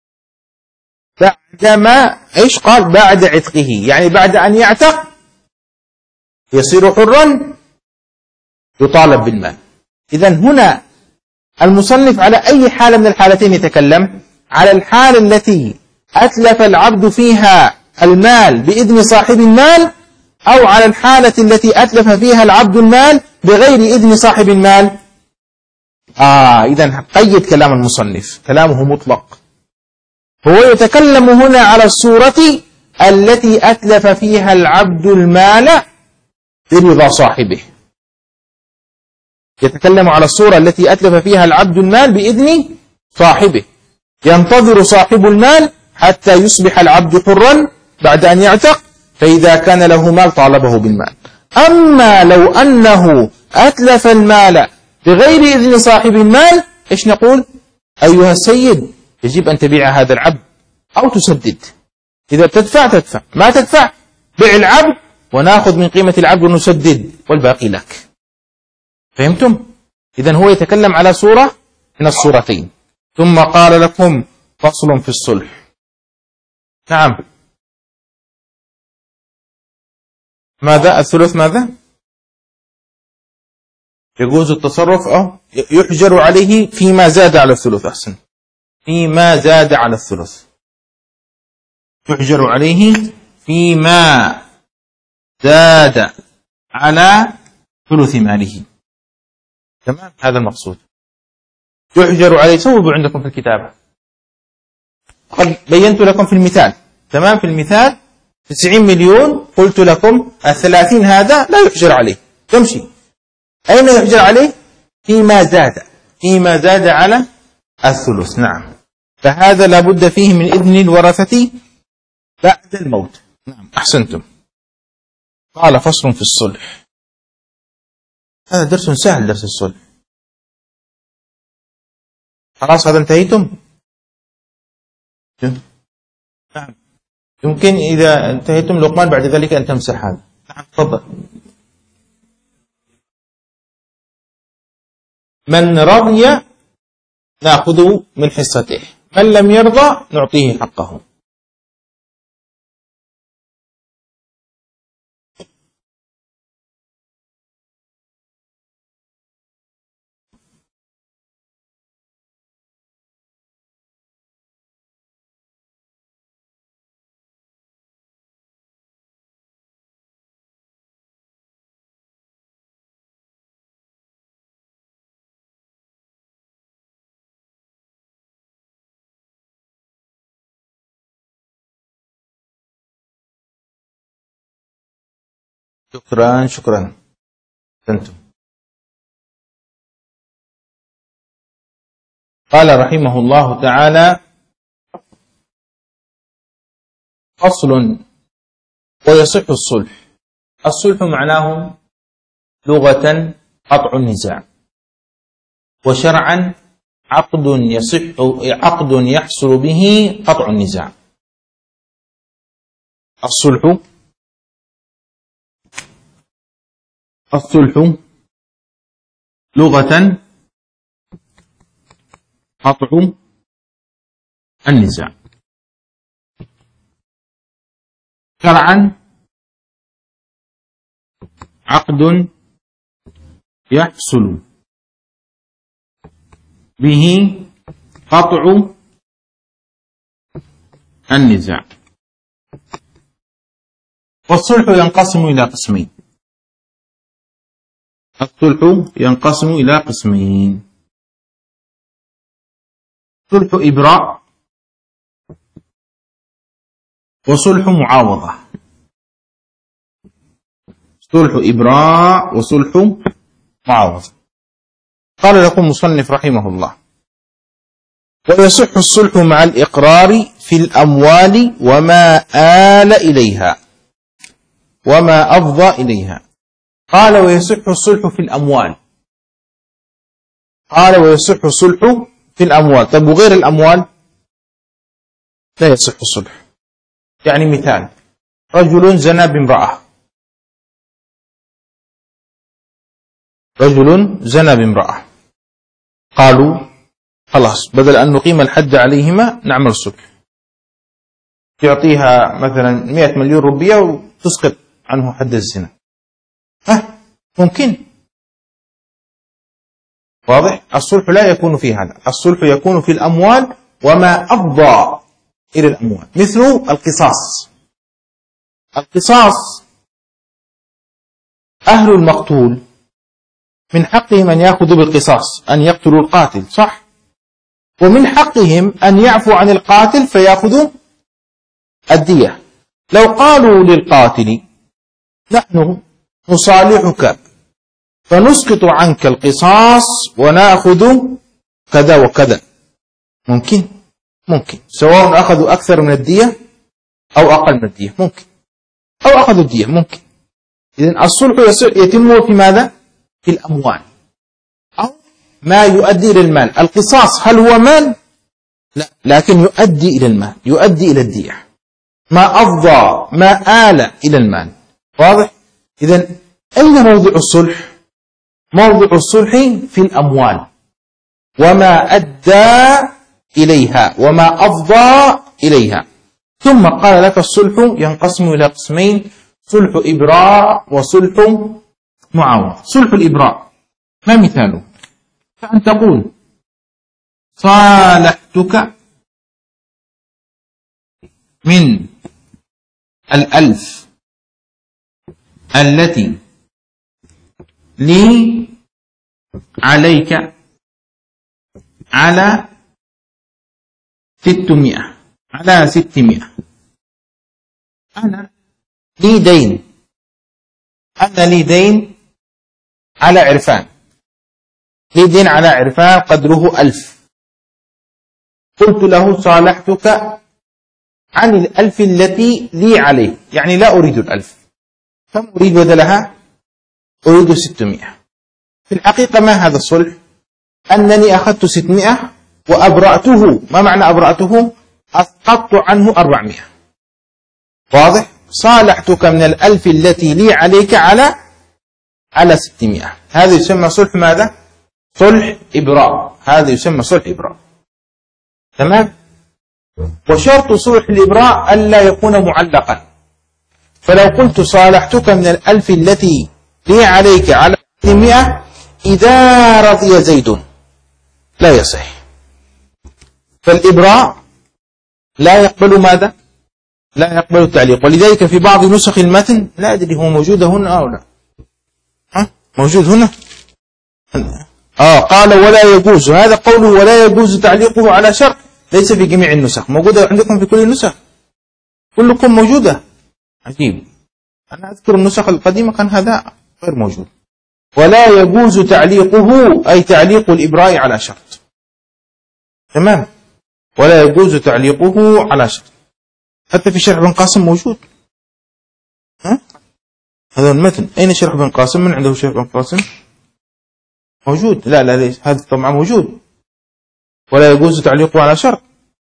بعدما إيش قال؟ بعد عتقه، يعني بعد أن يعتق يصير حرا يطالب بالمال. إذن هنا المصنف على أي حالة من الحالتين يتكلم؟ على الحالة التي أتلف العبد فيها المال بإذن صاحب المال، أو على الحالة التي أتلف فيها العبد المال بغير إذن صاحب المال. إذن قيد كلام المصنف، كلامه مطلق. هو يتكلم هنا على الصورة التي أتلف فيها العبد المال برضا صاحبه، يتكلم على الصورة التي أتلف فيها العبد المال بإذن صاحبه، ينتظر صاحب المال حتى يصبح العبد حرا بعد أن يعتق، فإذا كان له مال طالبه بالمال. أما لو أنه أتلف المال بغير إذن صاحب المال، إيش نقول؟ أيها السيد يجب أن تبيع هذا العبد أو تسدد، إذا تدفع تدفع، ما تدفع بيع العبد ونأخذ من قيمة العبد ونسدد والباقي لك. فهمتم؟ إذن هو يتكلم على صورة من الصورتين. ثم قال لكم فصل في الصلح. نعم، ماذا الثلث؟ ماذا يجوز التصرف أو يحجر عليه فيما زاد على الثلث؟ أحسن، فيما زاد على الثلث، يحجر عليه فيما زاد على ثلث ماله. تمام، هذا المقصود. يحجر عليه، صوبوا عندكم في الكتابة، قد بينت لكم في المثال. تمام، في المثال 90 مليون، قلت لكم 30 هذا لا يحجر عليه، تمشي. أين يحجر عليه؟ فيما زاد، فيما زاد على الثلث. نعم، فهذا لابد فيه من إذن الورثة بعد الموت. نعم، أحسنتم. قال فصل في الصلح. هذا درس سهل، درس الصلح. خلاص هذا انتهيتم؟ نعم، يمكن إذا انتهيتم لقمان بعد ذلك أن تمسح هذا. نعم، تفضل. من رضي نأخذ من حصته، من لم يرضى نعطيه حقه. شكرا شكرا. أنتم. قال رحمه الله تعالى: فصل. ويصح الصلح. الصلح معناه لغة قطع النزاع، وشرعا عقد يحصل به قطع النزاع. الصلح لغة قطع النزاع، شرعا عقد يحصل به قطع النزاع. والصلح ينقسم إلى قسمين. الصلح ينقسم إلى قسمين: صلح إبراء وصلح معاوضة. صلح إبراء وصلح معاوضة. قال لكم المصنف رحمه الله: ويصح الصلح مع الإقرار في الأموال وما آل إليها وما أفضى إليها. قال: ويصح الصلح في الأموال. قال: ويصح الصلح في الأموال. طيب وغير الأموال لا يصح الصلح. يعني مثال: رجل زنى بامرأة، رجل زنى بامرأة، قالوا خلاص بدل أن نقيم الحد عليهما نعمل صلح، تعطيها مثلا 100 مليون روبية وتسقط عنه حد الزنا. ممكن. واضح؟ الصلح لا يكون في هذا، الصلح يكون في الأموال وما أفضى إلى الأموال، مثل القصاص. القصاص أهل المقتول من حقهم أن يأخذوا بالقصاص، أن يقتلوا القاتل، صح؟ ومن حقهم أن يعفوا عن القاتل فيأخذوا الدية. لو قالوا للقاتل: نحن نصالحك فنسقط عنك القصاص ونأخذ كذا وكذا، ممكن. سواء أخذوا أكثر من الدية أو أقل من الدية، ممكن. أو أخذوا الدية، ممكن. إذن الصلح يتم في ماذا؟ في الأموال أو ما يؤدي إلى المال. القصاص هل هو مال؟ لا، لكن يؤدي إلى المال، يؤدي إلى الدية. ما أفضى، ما آل إلى المال. واضح؟ إذن أين موضع الصلح؟ موضع الصلح في الأموال وما أدى إليها وما أفضى إليها. ثم قال لك: الصلح ينقسم إلى قسمين: صلح إبراء وصلح معاوضة. صلح الإبراء ما مثاله؟ فأن تقول: صالحتك من 1,000 التي لي عليك على 600. أنا لي دين على عرفان، لي دين على عرفان قدره 1000. قلت له: صالحتك عن 1,000 التي لي عليه، يعني لا أريد 1,000. كم أريد بدلها؟ أريد 600. في الحقيقة ما هذا الصلح؟ أنني أخذت 600 وأبرأته. ما معنى أبرأته؟ أسقطت عنه 400. واضح؟ صالحتك من 1,000 التي لي عليك على 600. هذا يسمى صلح ماذا؟ صلح إبراء. هذا يسمى صلح إبراء. تمام؟ وشرط صلح الإبراء ألا يكون معلقا. فلو قلت: صالحتك من 1,000 التي لي عليك على 600 إذا رضي زيد، لا يصح. فالإبراء لا يقبل ماذا؟ لا يقبل التعليق. ولذلك في بعض نسخ المتن، لا أدري هو موجود هنا أو لا، موجود هنا. قال: ولا يجوز. هذا قوله ولا يجوز تعليقه على شرط ليس في جميع النسخ. موجودة عندكم في كل النسخ؟ كلكم موجودة؟ عجيب. أنا أذكر النسخ القديمة كان هذا غير موجود. ولا يجوز تعليقه، أي تعليق الإبراء على شرط. تمام؟ ولا يجوز تعليقه على شرط. حتى في شرح بن قاسم موجود. هذا المتن. أين شرح بن قاسم؟ من عنده شرح بن قاسم؟ موجود. لا ليس. هذا طبعا موجود. ولا يجوز تعليقه على شرط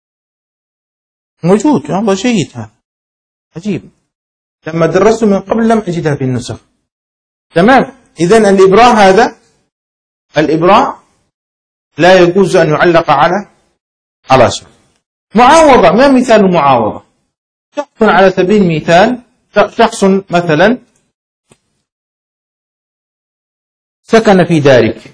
موجود. والله جيد. هذا عجيب. لما درسته من قبل لم أجدها في النسخ. تمام. إذن الإبراء هذا، الإبراء لا يجوز أن يعلق على شرط. معاوضة. ما مثال المعاوضة؟ شخص على سبيل المثال، شخص مثلا سكن في دارك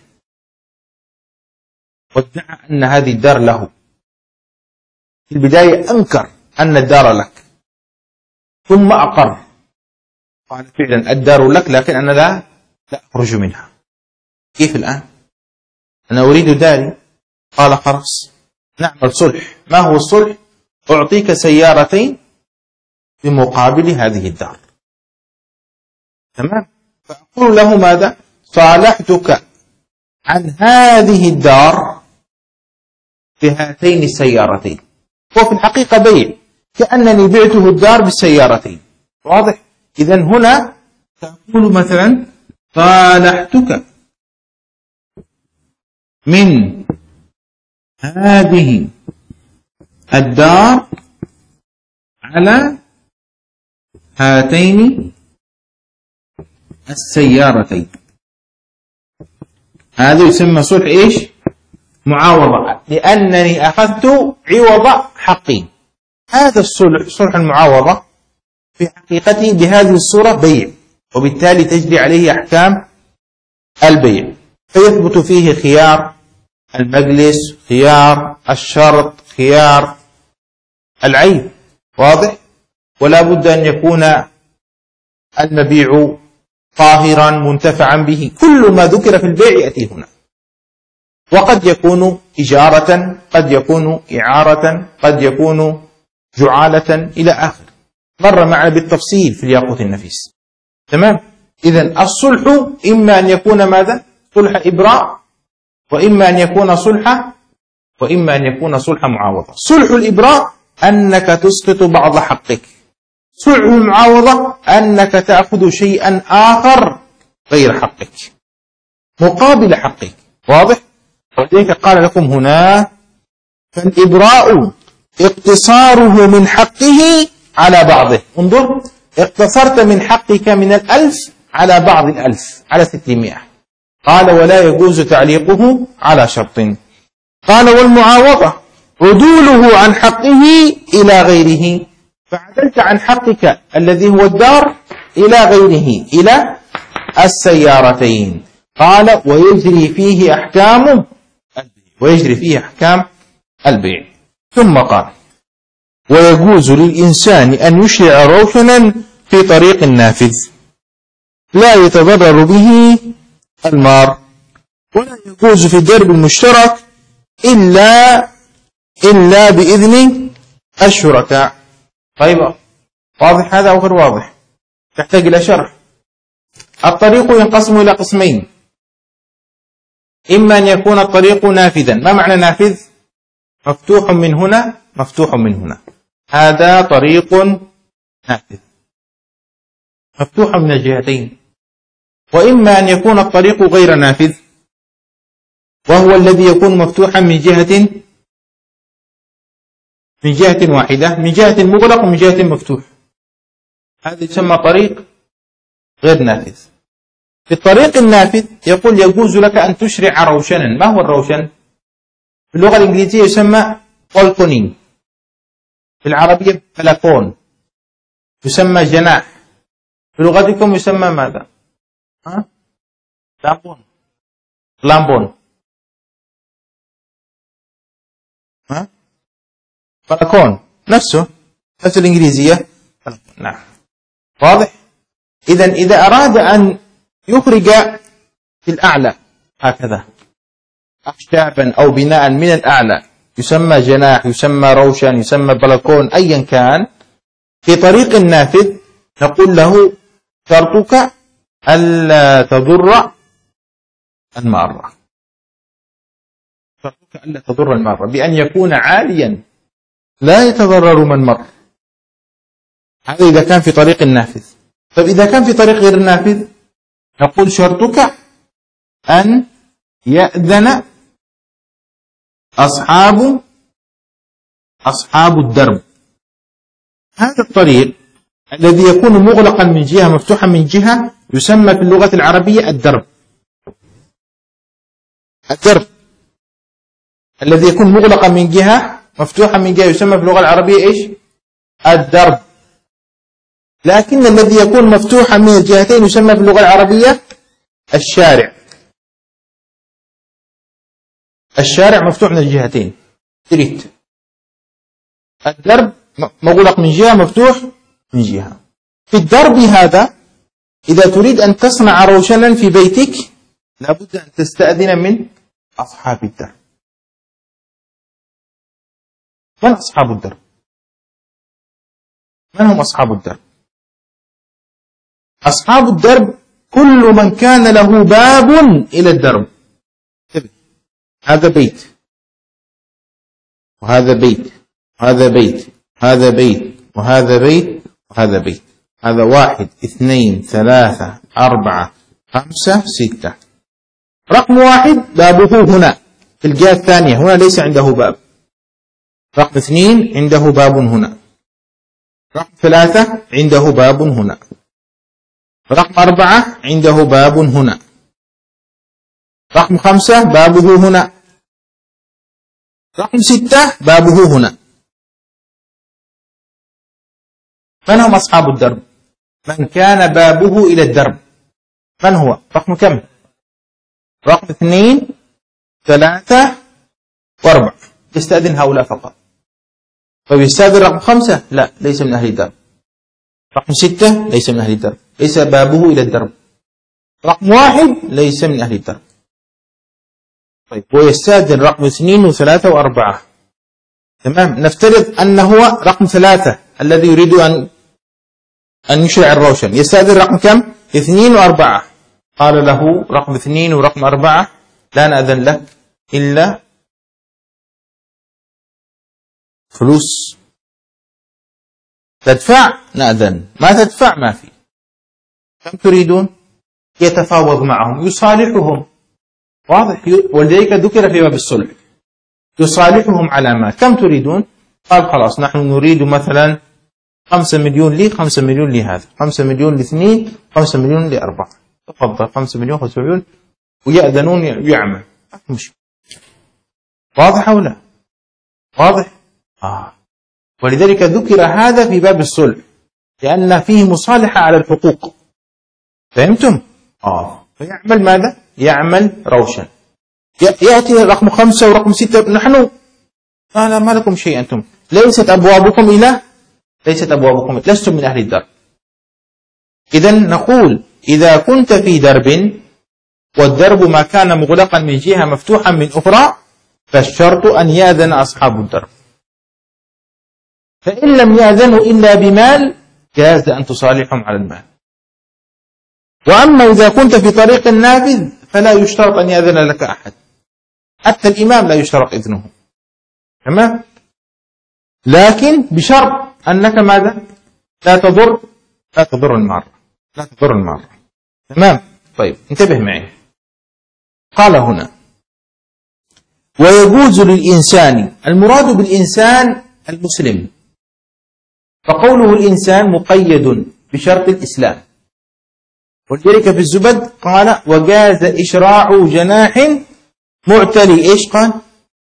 وادعى أن هذه الدار له. في البداية أنكر أن الدار لك، ثم أقر، قال: فعلا الدار لك، لكن أنا لا أخرج منها. كيف الآن؟ أنا أريد داري. قال: خلاص نعمل صلح. ما هو الصلح؟ أعطيك سيارتين بمقابل هذه الدار. تمام؟ فأقول له ماذا؟ صالحتك عن هذه الدار بهاتين السيارتين. وفي الحقيقة بيع، كأنني بعته الدار بالسيارتين. واضح؟ إذن هنا تقول مثلا صالحتك من هذه الدار على هاتين السيارتين. هذا يسمى صلح إيش؟ معاوضة، لأنني أخذت عوض حقي. هذا الصلح، صلح المعاوضة، في حقيقته بهذه الصورة بيع، وبالتالي تجري عليه أحكام البيع، فيثبت فيه خيار المجلس، خيار الشرط، خيار العيب. واضح؟ ولا بد أن يكون المبيع طاهرا منتفعا به. كل ما ذكر في البيع يأتي هنا، وقد يكون إجارة، قد يكون إعارة، قد يكون جعالة إلى آخر، مر معنا بالتفصيل في الياقوت النفيس. تمام؟ إذن الصلح إما أن يكون ماذا؟ صلح إبراء، وإما أن يكون صلح معاوضة. صلح الإبراء أنك تسقط بعض حقك، صلح المعاوضة أنك تأخذ شيئا آخر غير حقك مقابل حقك. واضح؟ ولذلك قال لكم هنا فالإبراء اقتصاره من حقه على بعضه. انظر، اقتصرت من حقك من 1000 على بعض 1000 على 600. قال ولا يجوز تعليقه على شرط. قال والمعاوضة عدوله عن حقه إلى غيره، فعدلت عن حقك الذي هو الدار إلى غيره، إلى السيارتين. قال ويجري فيه أحكام البيع. ثم قال ويجوز للإنسان أن يشرع روشنا في طريق النافذ لا يتضرر به المار، ولا يجوز في الدرب المشترك إلا بإذن الشركاء. طيب، واضح هذا أو غير واضح؟ تحتاج إلى شرح. الطريق ينقسم إلى قسمين، إما أن يكون الطريق نافذا. ما معنى نافذ؟ مفتوح من هنا، مفتوح من هنا، هذا طريق نافذ مفتوح من الجهتين. وإما أن يكون الطريق غير نافذ، وهو الذي يكون مفتوحا من جهة واحدة، من جهة مغلق ومن جهة مفتوح. هذا يسمى طريق غير نافذ. في الطريق النافذ يقول يجوز لك أن تشرع روشنا. ما هو الروشن؟ في اللغة الإنجليزية يسمى بالكونين، في العربية بلكون، يسمى جناح، في لغتكم يسمى ماذا؟ لامبون. بلكون نفس الإنجليزية. نعم، واضح؟ إذا أراد أن يخرج في الأعلى هكذا أخشابا أو بناء من الأعلى، يسمى جناح، يسمى روشن، يسمى بلكون، أيا كان. في طريق النافذ نقول له شرطك ألا تضر المارة، شرطك ألا تضر المارة بأن يكون عاليا لا يتضرر من مر. هذا إذا كان في طريق النافذ. طيب إذا كان في طريق غير النافذ نقول شرطك أن يأذن أصحاب الدرب. هذا الطريق الذي يكون مغلقا من جهة مفتوحا من جهة يسمى في اللغة العربية الدرب. الدرب الذي يكون مغلقا من جهة مفتوحا من جهة يسمى في اللغة العربية إيش؟ الدرب. لكن الذي يكون مفتوحا من الجهتين يسمى في اللغة العربية الشارع. الشارع مفتوح من الجهتين، ستريت. الدرب مغلق من جهة، مفتوح من جهة. في الدرب هذا إذا تريد أن تصنع روشنا في بيتك لابد أن تستأذن من أصحاب الدرب. من أصحاب الدرب؟ من هم أصحاب الدرب؟ أصحاب الدرب كل من كان له باب إلى الدرب. هذا بيت وهذا بيت وهذا بيت وهذا بيت وهذا بيت وهذا بيت. هذا 1 2 3 4 5 6. رقم 1 بابه هنا في الجهة الثانية، هنا ليس عنده باب. رقم 2 عنده باب هنا. رقم 3 عنده باب هنا. رقم 4 عنده باب هنا. رقم 5 بابه هنا. رقم 6 بابه هنا. من هم أصحاب الدرب؟ من كان بابه إلى الدرب. من هو؟ رقم كم؟ رقم 2 3 و4. يستأذن هؤلاء فقط. طيب يستأذن رقم 5؟ لا، ليس من أهل الدرب. رقم 6 ليس من أهل الدرب، ليس بابه إلى الدرب. رقم 1 ليس من أهل الدرب. طيب ويستأذن رقم 2 و3 و4. تمام. نفترض أنه هو رقم 3 الذي يريد أن يشرع الروشن. يستأذن رقم كم؟ 2 و4. قال له رقم 2 ورقم 4 لا نأذن لك إلا فلوس. تدفع نأذن، ما تدفع ما في. كم تريدون؟ يتفاوض معهم، يصالحهم. واضح؟ ولذلك ذكر في باب الصلح يصالحهم على ما. كم تريدون؟ قال خلاص نحن نريد مثلا 5 مليون لي، 5 مليون لهذا، 5 مليون لاثنين، 5 مليون ل4. تفضل 5 مليون 5 مليون، ويأذنون يعمل. مش واضح أو لا؟ واضح؟ ولذلك ذكر هذا في باب الصلح لأن فيه مصالحة على الحقوق. فهمتم؟ فيعمل ماذا؟ يعمل روشن. يأتي رقم 5 ورقم 6. نحن لا ما لكم شيء أنتم، ليست أبوابكم لستم من أهل الدرب. إذن نقول إذا كنت في درب والدرب ما كان مغلقا من جهة مفتوحا من أخرى فالشرط أن يأذن أصحاب الدرب. فإن لم يأذنوا إلا بمال جاز أن تصالحهم على المال. وأما إذا كنت في طريق النافذ فلا يشترط أن يأذن لك أحد، حتى الإمام لا يشترط إذنه. تمام؟ لكن بشرط أنك ماذا؟ لا تضر المارة. تمام؟ طيب انتبه معي. قال هنا ويجوز للإنسان، المراد بالإنسان المسلم، فقوله الإنسان مقيد بشرط الإسلام. ولذلك في الزبد قال وجاز إشراع جناح معتلي. إيش قال؟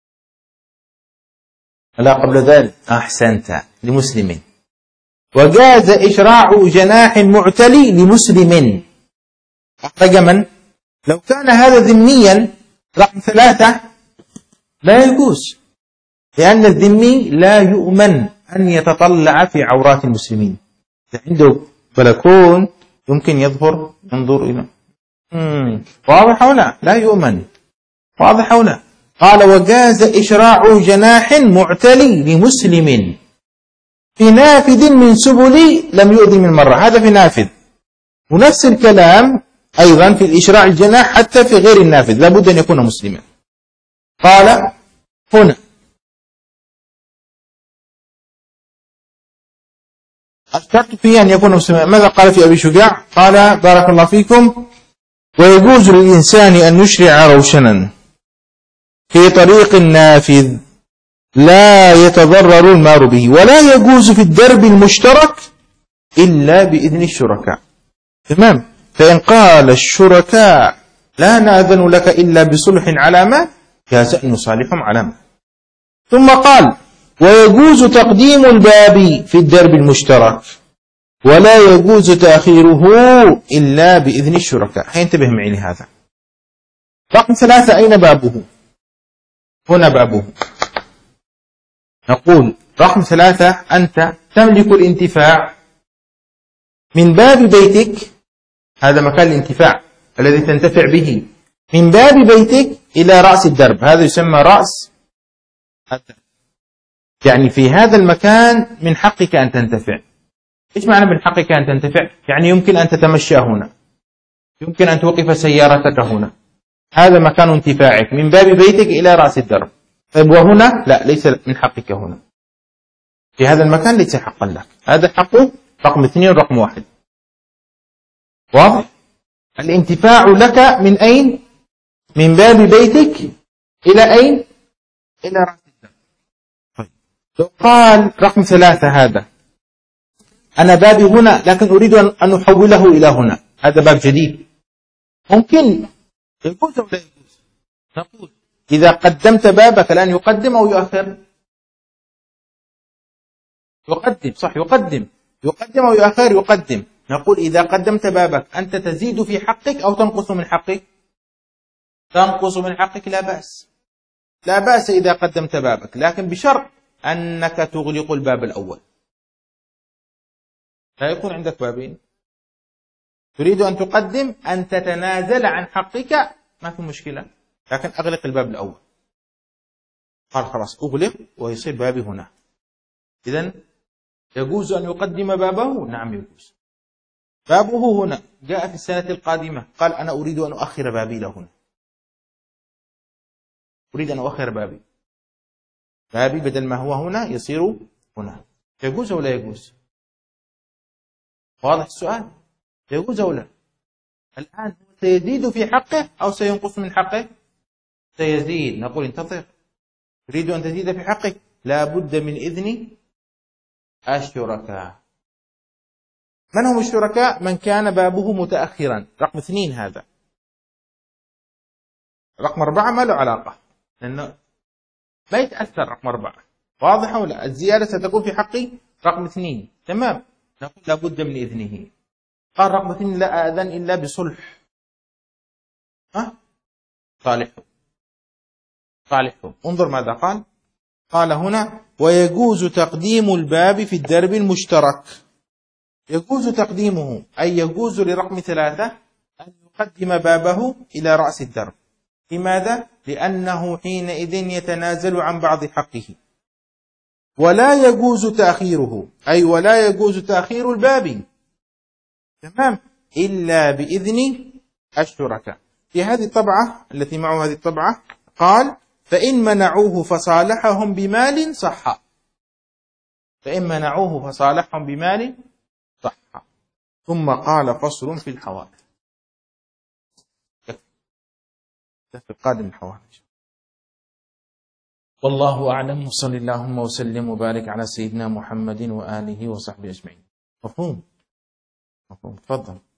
لا قبل ذلك أحسنت، لمسلم. وجاز إشراع جناح معتلي لمسلم. أخرج من؟ لو كان هذا ذميا رقم 3 لا يجوز، لأن الذمي لا يؤمن أن يتطلع في عورات المسلمين. عنده بلكون يمكن ينظر إلى واضح أو لا؟ لا يؤمن. واضح أو لا؟ قال وجاز إشراع جناح معتلي لمسلم في نافذ من سبل لم يؤذي من مرة. هذا في نافذ، ونفس الكلام أيضا في الإشراع الجناح حتى في غير النافذ لابد أن يكون مسلما. قال هنا الشرط فيه أن يكون مسلما. ماذا قال في أبي شجاع؟ قال بارك الله فيكم ويجوز للإنسان أن يشرع روشنا في طريق النافذ لا يتضرر المار به، ولا يجوز في الدرب المشترك إلا بإذن الشركاء. تمام؟ فإن قال الشركاء لا نأذن لك إلا بصلح على ما جاز أن نصالحهم على ما. ثم قال ويجوز تقديم الباب في الدرب المشترك ولا يجوز تأخيره إلا بإذن الشركاء. هينتبه معي لهذا. رقم 3 أين بابه؟ هنا بابه. نقول رقم 3 أنت تملك الانتفاع من باب بيتك، هذا مكان الانتفاع الذي تنتفع به، من باب بيتك إلى رأس الدرب، هذا يسمى رأس الدرب. يعني في هذا المكان من حقك أن تنتفع. إيش معنى من حقك أن تنتفع؟ يعني يمكن أن تتمشى هنا، يمكن أن توقف سيارتك هنا، هذا مكان انتفاعك من باب بيتك إلى رأس الدرب. طيب وهنا لا، ليس من حقك هنا، في هذا المكان ليس حقا لك، هذا حقه رقم 2 رقم 1. واضح؟ الانتفاع لك من أين؟ من باب بيتك إلى أين؟ إلى رأس الدرب. طيب لو قال رقم 3 هذا أنا بابي هنا لكن أريد أن أحوله إلى هنا، هذا باب جديد، ممكن يجوز أو لا يجوز؟ نقول إذا قدمت بابك الآن يقدم أو يؤخر؟ يقدم، صح، يقدم أو يؤخر؟ يقدم. نقول إذا قدمت بابك أنت تزيد في حقك أو تنقص من حقك؟ تنقص من حقك، لا بأس، لا بأس إذا قدمت بابك، لكن بشرط أنك تغلق الباب الأول، لا يكون عندك بابين. تريد أن تقدم، أن تتنازل عن حقك، ما في مشكلة، لكن أغلق الباب الأول. قال خلاص أغلق ويصير بابي هنا. إذن يجوز أن يقدم بابه؟ نعم يجوز. بابه هنا، جاء في السنة القادمة قال أنا أريد أن أؤخر بابي لهنا، أريد أن أؤخر بابي بدل ما هو هنا يصير هنا، يجوز أو لا يجوز؟ واضح السؤال؟ يجوز أو لا؟ الآن سيزيد في حقه أو سينقص من حقه؟ سيزيد. نقول انتظر، تريد أن تزيد في حقك، لا بد من إذن الشركاء. من هم الشركاء؟ من كان بابه متأخرا، رقم 2 هذا. رقم 4 ما له علاقة، لأنه ما يتأثر رقم 4. واضح أو لا؟ الزيادة ستكون في حقي رقم 2، تمام. نقول لا بد من إذنه. قال رقم 2 لا أذن إلا بصلح. صالحه. انظر ماذا قال. قال هنا ويجوز تقديم الباب في الدرب المشترك. يجوز تقديمه، أي يجوز لرقم 3 أن يقدم بابه إلى رأس الدرب. لماذا؟ لأنه حينئذ يتنازل عن بعض حقه. ولا يجوز تأخيره، أي ولا يجوز تأخير الباب، تمام، إلا بإذن الشركاء. في هذه الطبعة التي معه هذه الطبعة قال فإن منعوه فصالحهم بمال صح. فإن منعوه فصالحهم بمال صح. ثم قال فصل في الحوالي. في القادم الحوالي. والله أعلم، وصلى اللهم وسلم وبارك على سيدنا محمد وآله وصحبه أجمعين. مفهوم؟ تفضل.